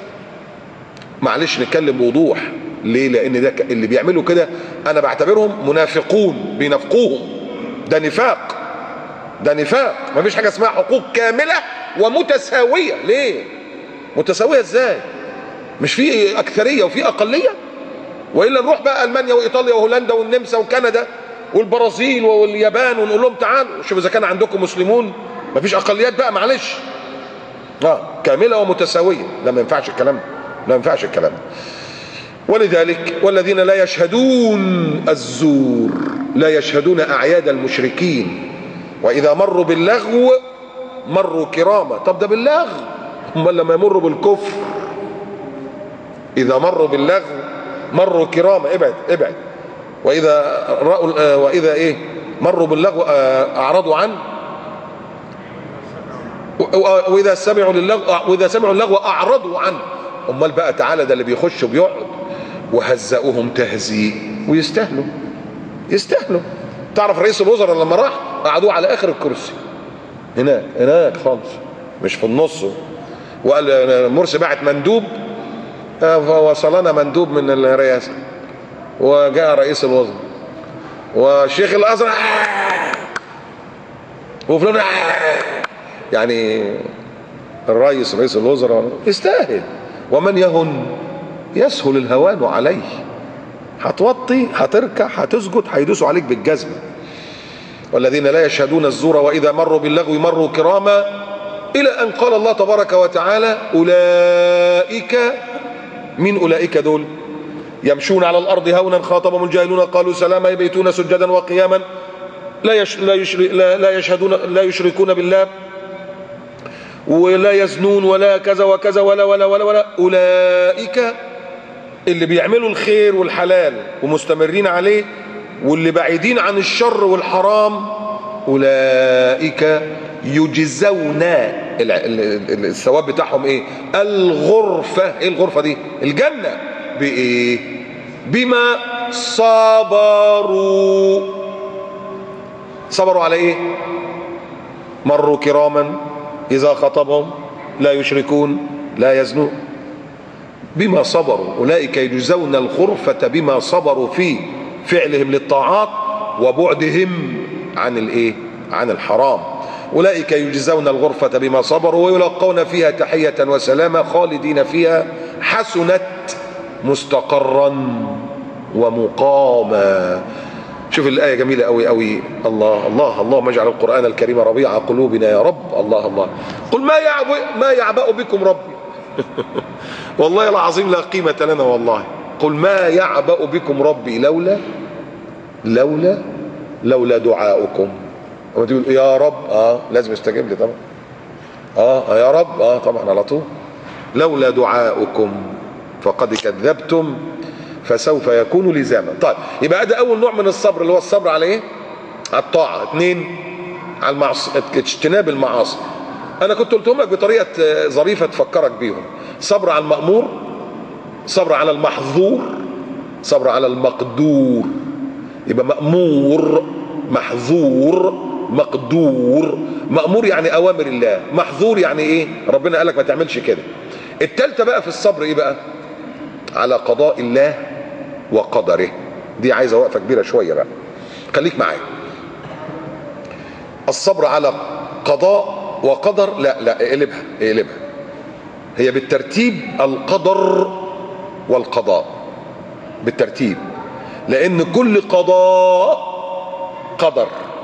معلش نتكلم بوضوح. ليه؟ لان ده اللي بيعملوا كده انا بعتبرهم منافقون، بينافقوهم. ده نفاق. مفيش حاجه اسمها حقوق كامله ومتساويه. ليه متساويه ازاي؟ مش في اكثريه وفي اقليه؟ والا نروح بقى المانيا وايطاليا وهولندا والنمسا وكندا والبرازيل واليابان ونقول لهم تعالوا شوفوا اذا كان عندكم مسلمون. مفيش اقليات بقى معلش. كامله ومتساويه. لا ما ينفعش الكلام ده، لا ينفعش الكلام ده. ولذلك والذين لا يشهدون الزور، لا يشهدون اعياد المشركين، واذا مروا باللغو مروا كرامه. طب ده باللغو، امال لما يمروا بالكفر اذا مروا باللغو مروا كرامه. ابعد. واذا ايه مروا باللغو اعرضوا عنه، واذا سمعوا اللغو اعرضوا عنه. امال بقى تعالى ده اللي بيخش وبيقعد وهزقوهم تهزيء ويستاهلوا. تعرف رئيس الوزراء لما راح قعدوه على اخر الكرسي هناك خالص مش في النص، وقال مرسي بعت مندوب فوصلنا مندوب من الرئاسه وجاء رئيس الوزراء وشيخ الازرق وفلان يعني رئيس الوزراء يستاهل. ومن يهن يسهل الهوان عليه. هتوطي، هتركع، هتسجد، هيدوسوا عليك بالجزمه. والذين لا يشهدون الزور وإذا مروا باللغو مروا كراما، إلى أن قال الله تبارك وتعالى أولئك، من أولئك دول؟ يمشون على الأرض هونا خاطبهم الجاهلون قالوا سلاما، يبيتون سجدا وقياما، لا يشركون بالله، ولا يزنون، ولا كذا وكذا، ولا أولئك اللي بيعملوا الخير والحلال ومستمرين عليه، واللي بعيدين عن الشر والحرام، أولئك يجزون الثواب بتاعهم ايه؟ الغرفة. ايه الغرفة دي؟ الجنة. بايه؟ بما صبروا. صبروا على ايه؟ مروا كراما، اذا خطبهم لا يشركون، لا يزنون. بما صبروا، اولئك يجزون الغرفة بما صبروا في فعلهم للطاعات وبعدهم عن الايه؟ عن الحرام. أولئك يجزون الغرفة بما صبروا ويلقون فيها تحية وسلاما خالدين فيها حسنت مستقرا ومقاما. شوف الآية جميلة أوي أوي. الله الله، اللهم اجعل القرآن الكريم ربيع قلوبنا يا رب. الله الله. قل ما يعبأ بكم ربي. والله العظيم لا قيمة لنا والله. قل ما يعبأ بكم ربي لولا دعاؤكم. لما تقول يا رب لازم يستجيب لي طبعا. يا رب طبعا على طول. لولا دعاؤكم فقد كذبتم فسوف يكون لزاما. طيب يبقى ده اول نوع من الصبر، اللي هو الصبر على ايه؟ على الطاعه. 2 على المعصيه، اجتناب المعاصي. انا كنت قلتهم لك بطريقه ظريفه تفكرك بيهم. صبر على المأمور، صبر على المحظور، صبر على المقدور. يبقى مأمور، محظور، مقدور. مأمور يعني اوامر الله، محظور يعني ايه؟ ربنا قال لك ما تعملش كده. التالتة بقى في الصبر ايه بقى؟ على قضاء الله وقدره. دي عايزه وقفه كبيره شويه بقى، خليك معايا. الصبر على قضاء وقدر، لا اقلبها. هي بالترتيب القدر والقضاء، بالترتيب، لان كل قضاء قدر،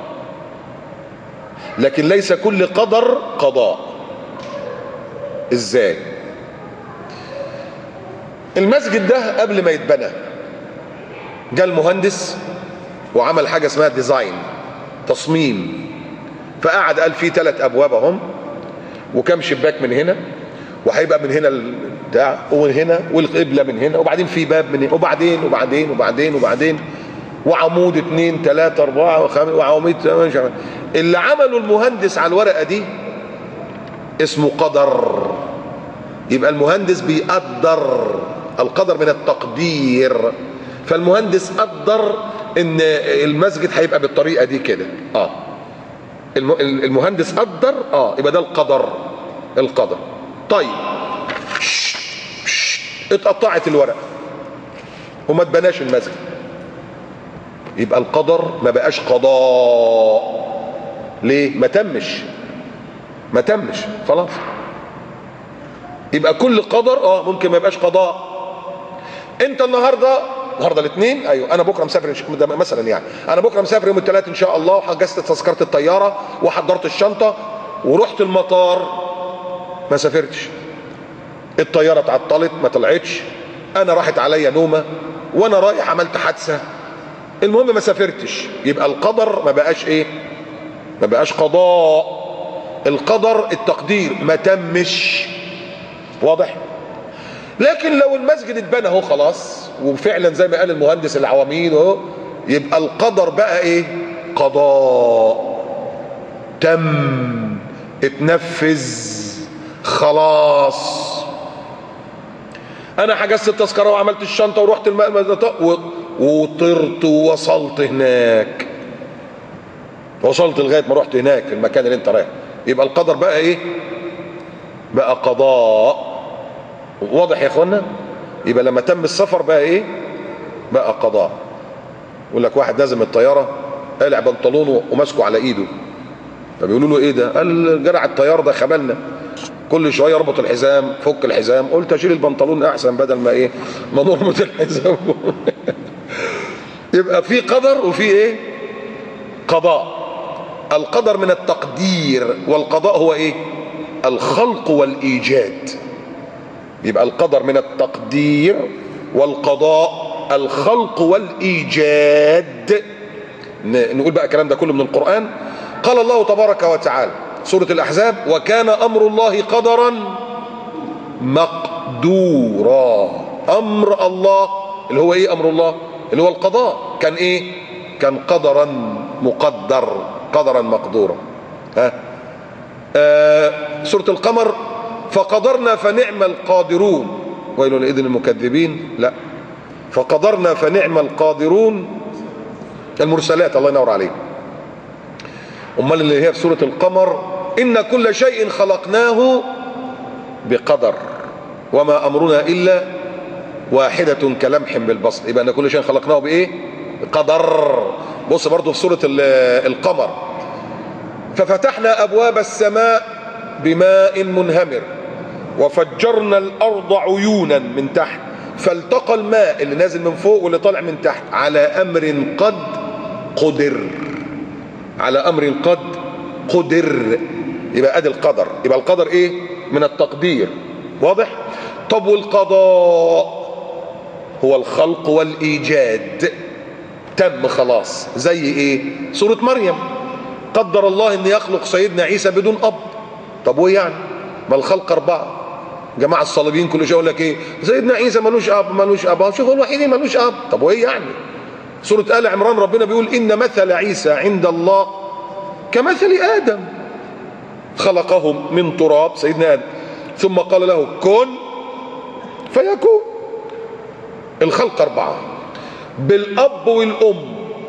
لكن ليس كل قدر قضاء. ازاي؟ المسجد ده قبل ما يتبنى جاء المهندس وعمل حاجه اسمها ديزاين، تصميم. فقعد قال فيه 3 ابواب اهم، وكم شباك من هنا، وهيبقى من هنا البتاع، ومن هنا، والقبله من هنا، وبعدين في باب من هنا، وبعدين وعمود 2 3 4 5 وعواميد. اللي عمله المهندس على الورقه دي اسمه قدر. يبقى المهندس بيقدر. القدر من التقدير. فالمهندس قدر ان المسجد هيبقى بالطريقه دي كده. المهندس قدر. يبقى ده القدر. طيب اتقطعت الورقه وما اتبناش المسجد، يبقى القدر ما بقاش قضاء. ليه؟ ما تمش خلاص. يبقى كل قدر ممكن ما يبقاش قضاء. انت النهارده الاثنين، ايوه، انا بكره مسافر مثلا، يعني انا بكره مسافر يوم الثلاث ان شاء الله، وحجزت تذكره الطياره وحضرت الشنطه ورحت المطار، ما سافرتش. الطياره اتعطلت ما طلعتش، انا راحت عليا نومه، وانا رايح عملت حادثه، المهم ما سافرتش. يبقى القدر ما بقاش ايه؟ ما بقاش قضاء. القدر التقدير ما تمش. واضح؟ لكن لو المسجد اتبنى اهو خلاص، وفعلا زي ما قال المهندس العواميد اهو، يبقى القدر بقى ايه؟ قضاء. تم، اتنفذ، خلاص. انا حجزت التذكره وعملت الشنطه ورحت وطرت ووصلت هناك، وصلت لغايه ما رحت هناك في المكان اللي انت رايح، يبقى القدر بقى ايه؟ بقى قضاء. واضح يا اخوانا؟ يبقى لما تم السفر بقى ايه؟ بقى قضاء. يقول لك واحد نازل من الطياره قالع بنطلونه وماسكه على ايده، فبيقولوا له ايه ده؟ قال جرع الطيار ده خبلنا، كل شويه يربط الحزام، فك الحزام. قلت اشيل البنطلون احسن بدل ما ايه؟ ما نربط الحزام. يبقى في قدر وفي ايه؟ قضاء. القدر من التقدير، والقضاء هو ايه؟ الخلق والإيجاد. يبقى القدر من التقدير، والقضاء الخلق والإيجاد. نقول بقى الكلام ده كله من القرآن. قال الله تبارك وتعالى سورة الأحزاب: وكان أمر الله قدرا مقدورا. أمر الله اللي هو ايه؟ أمر الله اللي هو القضاء كان ايه؟ كان قدرا مقدر، قدرا مقدورا. سورة القمر: فقدرنا فنعم القادرون. ويل يومئذ للمكذبين. لا، فقدرنا فنعم القادرون. المرسلات، الله ينور عليك. امال اللي هي في سورة القمر: إن كل شيء خلقناه بقدر وما أمرنا إلا واحدة كلمح بالبصر. يبقى أن كل شيء خلقناه بإيه؟ بقدر. بص برضو في سورة القمر: ففتحنا أبواب السماء بماء منهمر وفجرنا الأرض عيونا من تحت فالتقى الماء اللي نازل من فوق واللي طالع من تحت على أمر قد قدر. على أمر قد قدر. يبقى ادي القدر. يبقى القدر ايه؟ من التقدير. واضح؟ طب والقضاء هو الخلق والإيجاد. تم خلاص. زي ايه؟ سورة مريم: قدر الله ان يخلق سيدنا عيسى بدون اب. طب وايه يعني؟ ما الخلق اربعه. جماعه الصليبيين كل شويه يقول لك ايه؟ سيدنا عيسى ملوش اب، ملوش اب. شوف هو الوحيد ملوش اب. طب وايه يعني؟ سوره ال عمران ربنا بيقول: ان مثل عيسى عند الله كمثل ادم خلقه من تراب، سيدنا ادم، ثم قال له كن فيكون. الخلق اربعه بالاب والام.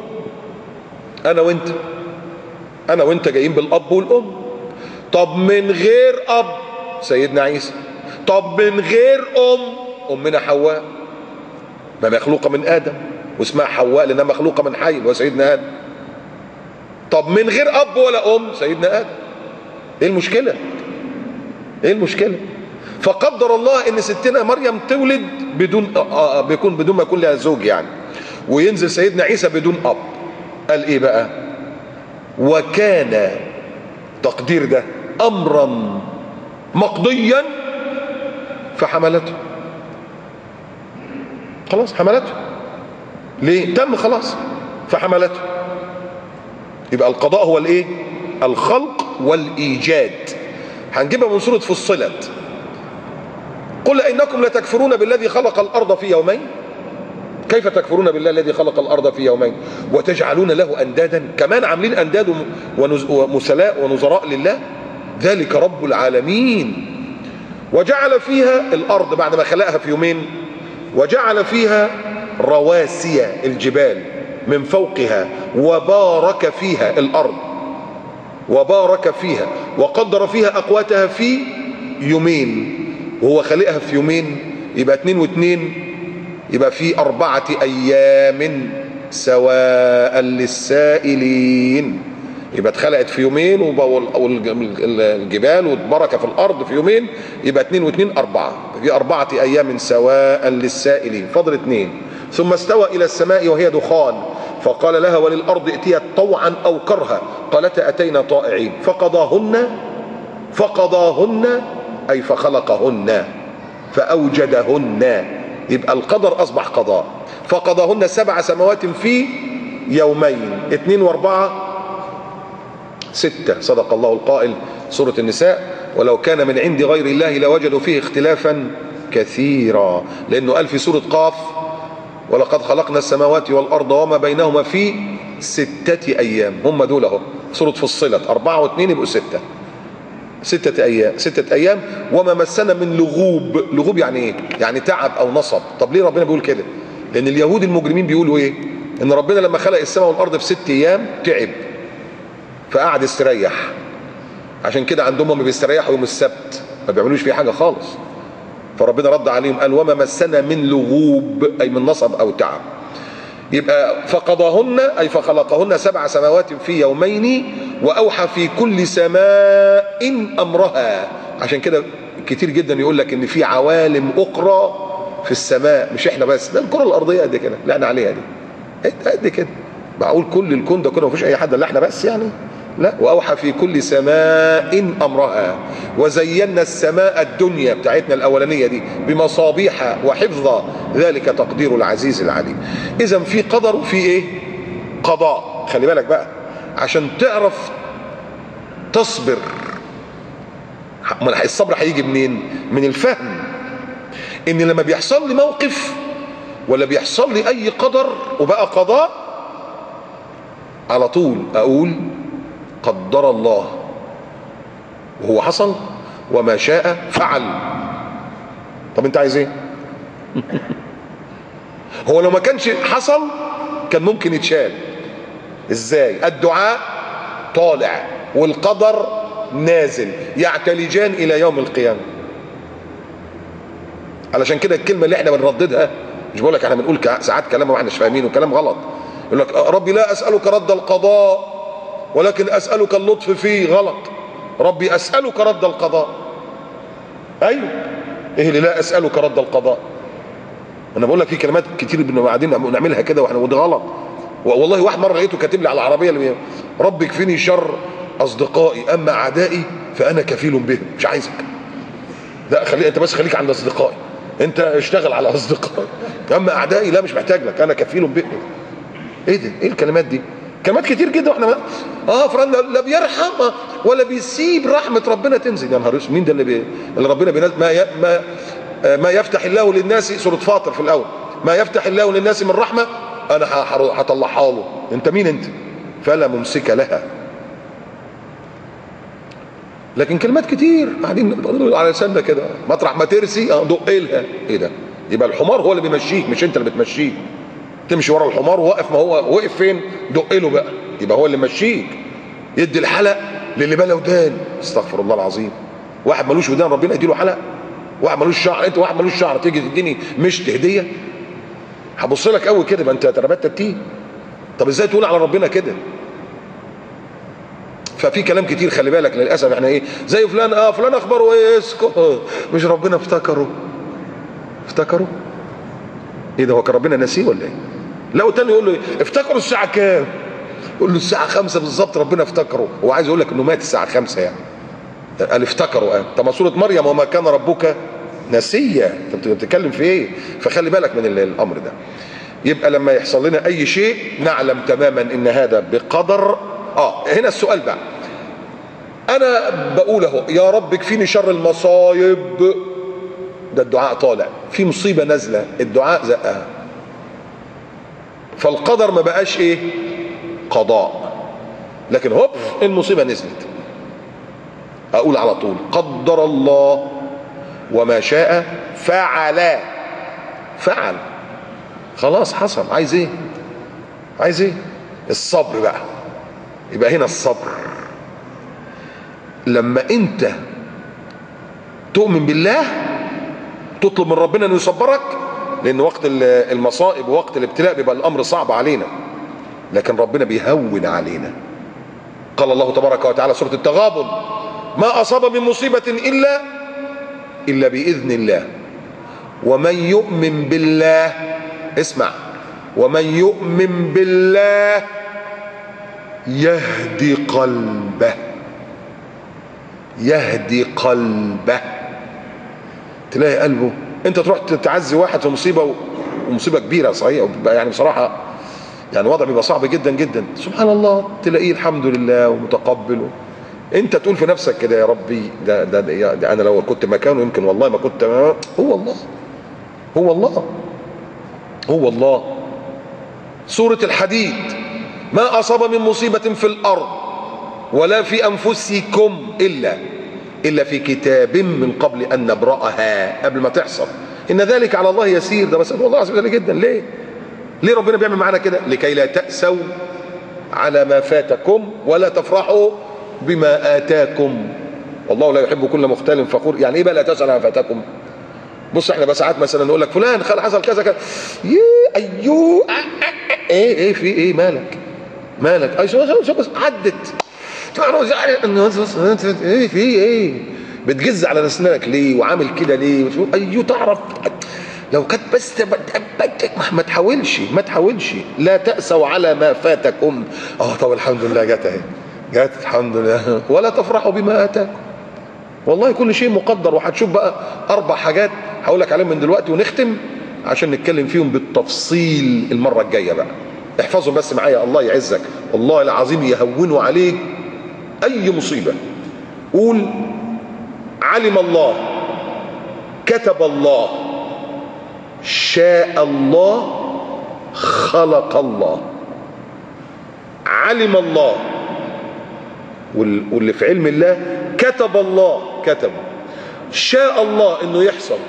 انا وانت جايين بالاب والام. طب من غير اب سيدنا عيسى. طب من غير امنا حواء، ما مخلوقه من ادم واسمها حواء لانها مخلوقه من حي وسيدنا ادم. طب من غير اب ولا سيدنا ادم. ايه المشكله؟ ايه المشكله؟ فقدر الله ان ستنا مريم تولد بدون بيكون بدون ما يكون لها زوج يعني، وينزل سيدنا عيسى بدون اب. قال ايه بقى؟ وكان تقدير ده امرا مقضيا فحملته. خلاص حملته. ليه؟ تم خلاص فحملته. يبقى القضاء هو الايه؟ الخلق والايجاد. هنجيبها من سورة فصلت: قل انكم لتكفرون بالذي خلق الارض في يومين. كيف تكفرون بالله الذي خلق الارض في يومين وتجعلون له اندادا؟ كمان عاملين انداد ومثلاء ونظراء لله. ذلك رب العالمين. وجعل فيها الارض بعد ما خلقها في يومين، وجعل فيها رواسي الجبال من فوقها وبارك فيها الارض، وبارك فيها وقدر فيها اقواتها في يومين. وهو خلقها في يومين، يبقى 2 و2 يبقى في 4 أيام سواء للسائلين. يبقى اتخلقت في يومين، والجبال والبركة في الأرض في يومين، يبقى 2 و2 4. في 4 أيام سواء للسائلين. فضل 2. ثم استوى إلى السماء وهي دخان فقال لها وللأرض ائتيا طوعا أو كرها قالتا أتينا طائعين فقضاهن أي فخلقهن فأوجدهن. يبقى القدر أصبح قضاء. فقضاهن 7 سماوات في يومين. 2 و4 6. صدق الله القائل سورة النساء: ولو كان من عند غير الله لوجدوا فيه اختلافا كثيرا. لأنه قال في سورة قاف: ولقد خلقنا السماوات والأرض وما بينهما في 6 أيام. هم دول اهو. سورة فصلت 4 و2 يبقوا 6. 6 أيام. 6 أيام وما مسنا من لغوب. لغوب يعني ايه؟ يعني تعب او نصب. طب ليه ربنا بيقول كده؟ لان اليهود المجرمين بيقولوا ايه؟ ان ربنا لما خلق السماء والارض في 6 ايام تعب فقعد استريح. عشان كده عندهم هم بيستريحوا يوم السبت، ما بيعملوش فيه حاجه خالص. فربنا رد عليهم قال: وما مسنا من لغوب اي من نصب او تعب. يبقى فقضاهن اي فخلقهن 7 سماوات في يومين واوحى في كل سماء امرها. عشان كده كتير جدا يقول لك ان في عوالم اخرى في السماء، مش احنا بس. ده الكره الارضيه قد كده اللي احنا عليها دي قد كده. معقول كل الكون ده كله ما فيش اي حد الا احنا بس يعني؟ لا، واوحى في كل سماء امرها وزينا السماء الدنيا بتاعتنا الاولانيه دي بمصابيح وحفظا ذلك تقدير العزيز العليم. اذا في قدر وفي ايه؟ قضاء. خلي بالك بقى عشان تعرف تصبر. الصبر هيجي منين؟ من الفهم ان لما بيحصل لي موقف ولا بيحصل لي اي قدر وبقى قضاء، على طول اقول قدر الله، وهو حصل وما شاء فعل. طب انت عايز ايه؟ هو لو ما كانش حصل كان ممكن يتشال. ازاي؟ الدعاء طالع والقدر نازل يعتلجان الى يوم القيامه. علشان كده الكلمه اللي احنا بنرددها، مش بقول لك احنا بنقول ساعات كلام ما احناش فاهمينه وكلام غلط، يقول لك ربي لا اسالك رد القضاء ولكن اسالك اللطف فيه. غلط. ربي اسالك رد القضاء. ايوه، ايه اللي لا اسالك رد القضاء؟ انا بقول لك في كلمات كتير قاعدين نعملها كده واحنا، وده غلط. والله واحد مره لقيته كاتب لي على العربيه اللي ربي يكفيني شر اصدقائي اما اعدائي فانا كفيل بهم. مش عايزك. لا، انت بس خليك عند اصدقائي، انت اشتغل على اصدقائي. اما اعدائي لا، مش محتاج لك، انا كفيل بهم. ايه ده؟ ايه الكلمات دي؟ كلمات كتير جدا واحنا فلان لا بيرحم ولا بيسيب رحمه ربنا تنزل. يا نهار اسود، مين ده اللي ربنا بينزل؟ ما يفتح الله للناس، سوره فاطر في الاول، ما يفتح الله للناس من رحمه انا هطلعها له. انت مين انت؟ فلا ممسك لها. لكن كلمات كتير قاعدين على لساننا كده، مطرح ما ترسي دق لها. ايه ده؟ يبقى الحمار هو اللي بيمشيك مش انت اللي بتمشيه. تمشي ورا الحمار وواقف، ما هو وقف فين؟ دق له بقى، يبقى هو اللي ماشيك. يدي الحلق للي بلا ودان. استغفر الله العظيم. واحد ملوش ودان ربنا يديله حلق؟ واحد ملوش شعر، انت واحد ملوش شعر تيجي تديني مشت هديه؟ هبص لك قوي كده، يبقى انت تربت التيه. طب ازاي تقول على ربنا كده؟ ففي كلام كتير خلي بالك للاسف. احنا ايه زي فلان فلان اخباره ايه؟ اسكت. مش ربنا افتكروا ايه ده؟ هو كان ربنا ناسيه ولا ايه؟ لو تاني يقول له افتكروا الساعه كام؟ يقول له الساعه 5 بالظبط ربنا افتكره. هو عايز يقول لك انه مات الساعه 5 يعني. قال افتكروا. طب سوره مريم وما كان ربك ناسيا. انت بتتكلم في ايه؟ فخلي بالك من الامر ده. يبقى لما يحصل لنا اي شيء نعلم تماما ان هذا بقدر. هنا السؤال بقى، انا بقول اهو يا رب اكفيني شر المصايب، ده الدعاء طالع، في مصيبه نازله الدعاء زقها، فالقدر ما بقاش ايه؟ قضاء. لكن هوب المصيبه نزلت، اقول على طول قدر الله وما شاء فعل. خلاص حصل. عايز ايه؟ الصبر بقى. يبقى هنا الصبر لما انت تؤمن بالله، تطلب من ربنا انه يصبرك، لان وقت المصائب ووقت الابتلاء بيبقى الامر صعب علينا، لكن ربنا بيهون علينا. قال الله تبارك وتعالى سورة التغابن: ما اصاب من مصيبة الا باذن الله ومن يؤمن بالله، اسمع، ومن يؤمن بالله يهدي قلبه. تلاقي قلبه. انت تروح تعزي واحد في مصيبه ومصيبه كبيره صحيح، يعني بصراحه يعني الوضع بيبقى صعب جدا جدا، سبحان الله تلاقيه الحمد لله ومتقبل. انت تقول في نفسك كده يا ربي ده انا لو كنت مكانه يمكن والله ما كنت. هو الله. سورة الحديد: ما أصاب من مصيبة في الأرض ولا في أنفسكم إلا في كتاب من قبل أن نبرأها، قبل ما تحصل. إن ذلك على الله يسير. ده بس والله عز وجل جدا. ليه ربنا بيعمل معانا كده؟ لكي لا تأسوا على ما فاتكم ولا تفرحوا بما آتاكم، والله لا يحب كل مختال فخور. يعني إيه بقى لا تأسوا على ما فاتكم؟ بص احنا بقى ساعات مثلا نقول لك فلان حصل كذا كذا، ايوه ايه في ايه؟ مالك بس عدت ايه في ايه؟ بتجز على اسنانك ليه وعامل كده ليه؟ ايوه تعرف لو كانت بس ما تحاولش لا تأسوا على ما فاتكم. طب الحمد لله جت اهي. جات الحمد لله. ولا تفرحوا بما اتاكم، والله كل شيء مقدر. وهتشوف بقى 4 حاجات هقول لك عليهم من دلوقتي ونختم عشان نتكلم فيهم بالتفصيل المره الجايه بقى. احفظهم بس معايا، الله يعزك، والله العظيم يهونوا عليك اي مصيبه. قول: علم الله، كتب الله، شاء الله، خلق الله. علم الله، واللي في علم الله، كتب الله، كتب. شاء الله انه يحصل،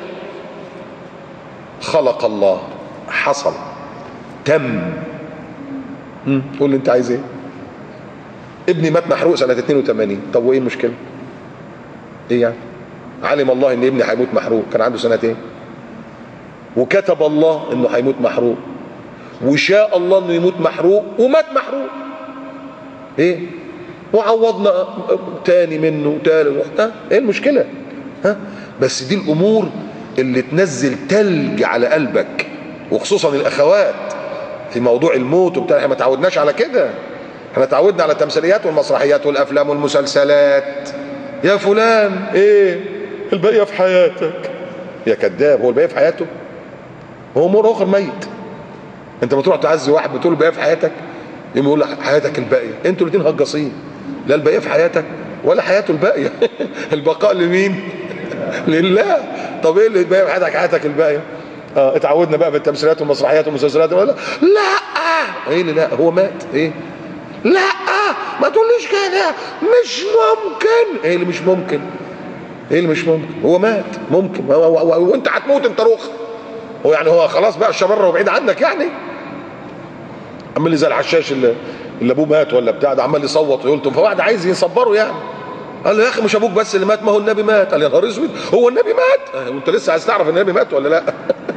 خلق الله، حصل، تم. قول لي انت عايز ايه؟ ابني مات محروق سنة 82، طب وايه المشكلة؟ ايه يعني؟ علم الله ان ابني هيموت محروق، كان عنده سنتين. وكتب الله انه هيموت محروق، وشاء الله انه يموت محروق ومات محروق. ايه؟ وعوضنا تاني منه وتالت. ايه المشكلة؟ بس دي الامور اللي تنزل تلج على قلبك، وخصوصا الاخوات في موضوع الموت وبتاع. احنا ما تعودناش على كده، احنا تعودنا على التمثيليات والمسرحيات والافلام والمسلسلات. يا فلان ايه البقيه في حياتك؟ يا كذاب، هو البقيه في حياته؟ هو مر اخر ميت. انت بتروح تعزي واحد بتقول البقيه في حياتك، يقول حياتك الباقيه. انتوا الاثنين هجاصين، لا البقيه في حياتك ولا حياته الباقيه. البقاء لمين؟ لله. طب ايه اللي الباقيه في حياتك؟ حياتك الباقيه. اتعودنا بقى في التمثيلات والمسرحيات والمسلسلات. لا ايه اللي لا؟ هو مات. ايه؟ لا ما تقوليش كده، مش ممكن. ايه اللي مش ممكن؟ ايه اللي مش ممكن؟ هو مات. ممكن. وانت هتموت انت روخ. هو يعني هو خلاص بقى الشبره وبعيد عنك يعني؟ عمال زي الحشاش اللي ابوه مات ولا بتاع ده، عمال يصوت ويلطم، فواحد عايز يصبره يعني. قال له يا اخي مش ابوك بس اللي مات، ما هو النبي مات. قال يا نهار اسود، هو النبي مات؟ وانت لسه عايز تعرف النبي مات ولا لا؟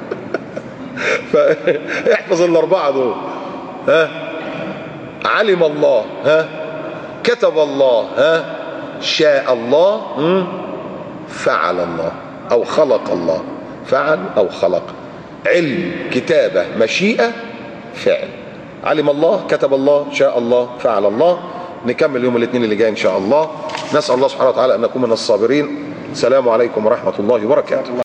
فاحفظ ال4 دول. علم الله، كتب الله، شاء الله، فعل الله او خلق الله. فعل او خلق. علم، كتابة، مشيئة، فعل. علم الله، كتب الله، شاء الله، فعل الله. نكمل يوم الاثنين اللي جاي ان شاء الله. نسأل الله سبحانه وتعالى ان نكون من الصابرين. السلام عليكم ورحمة الله وبركاته.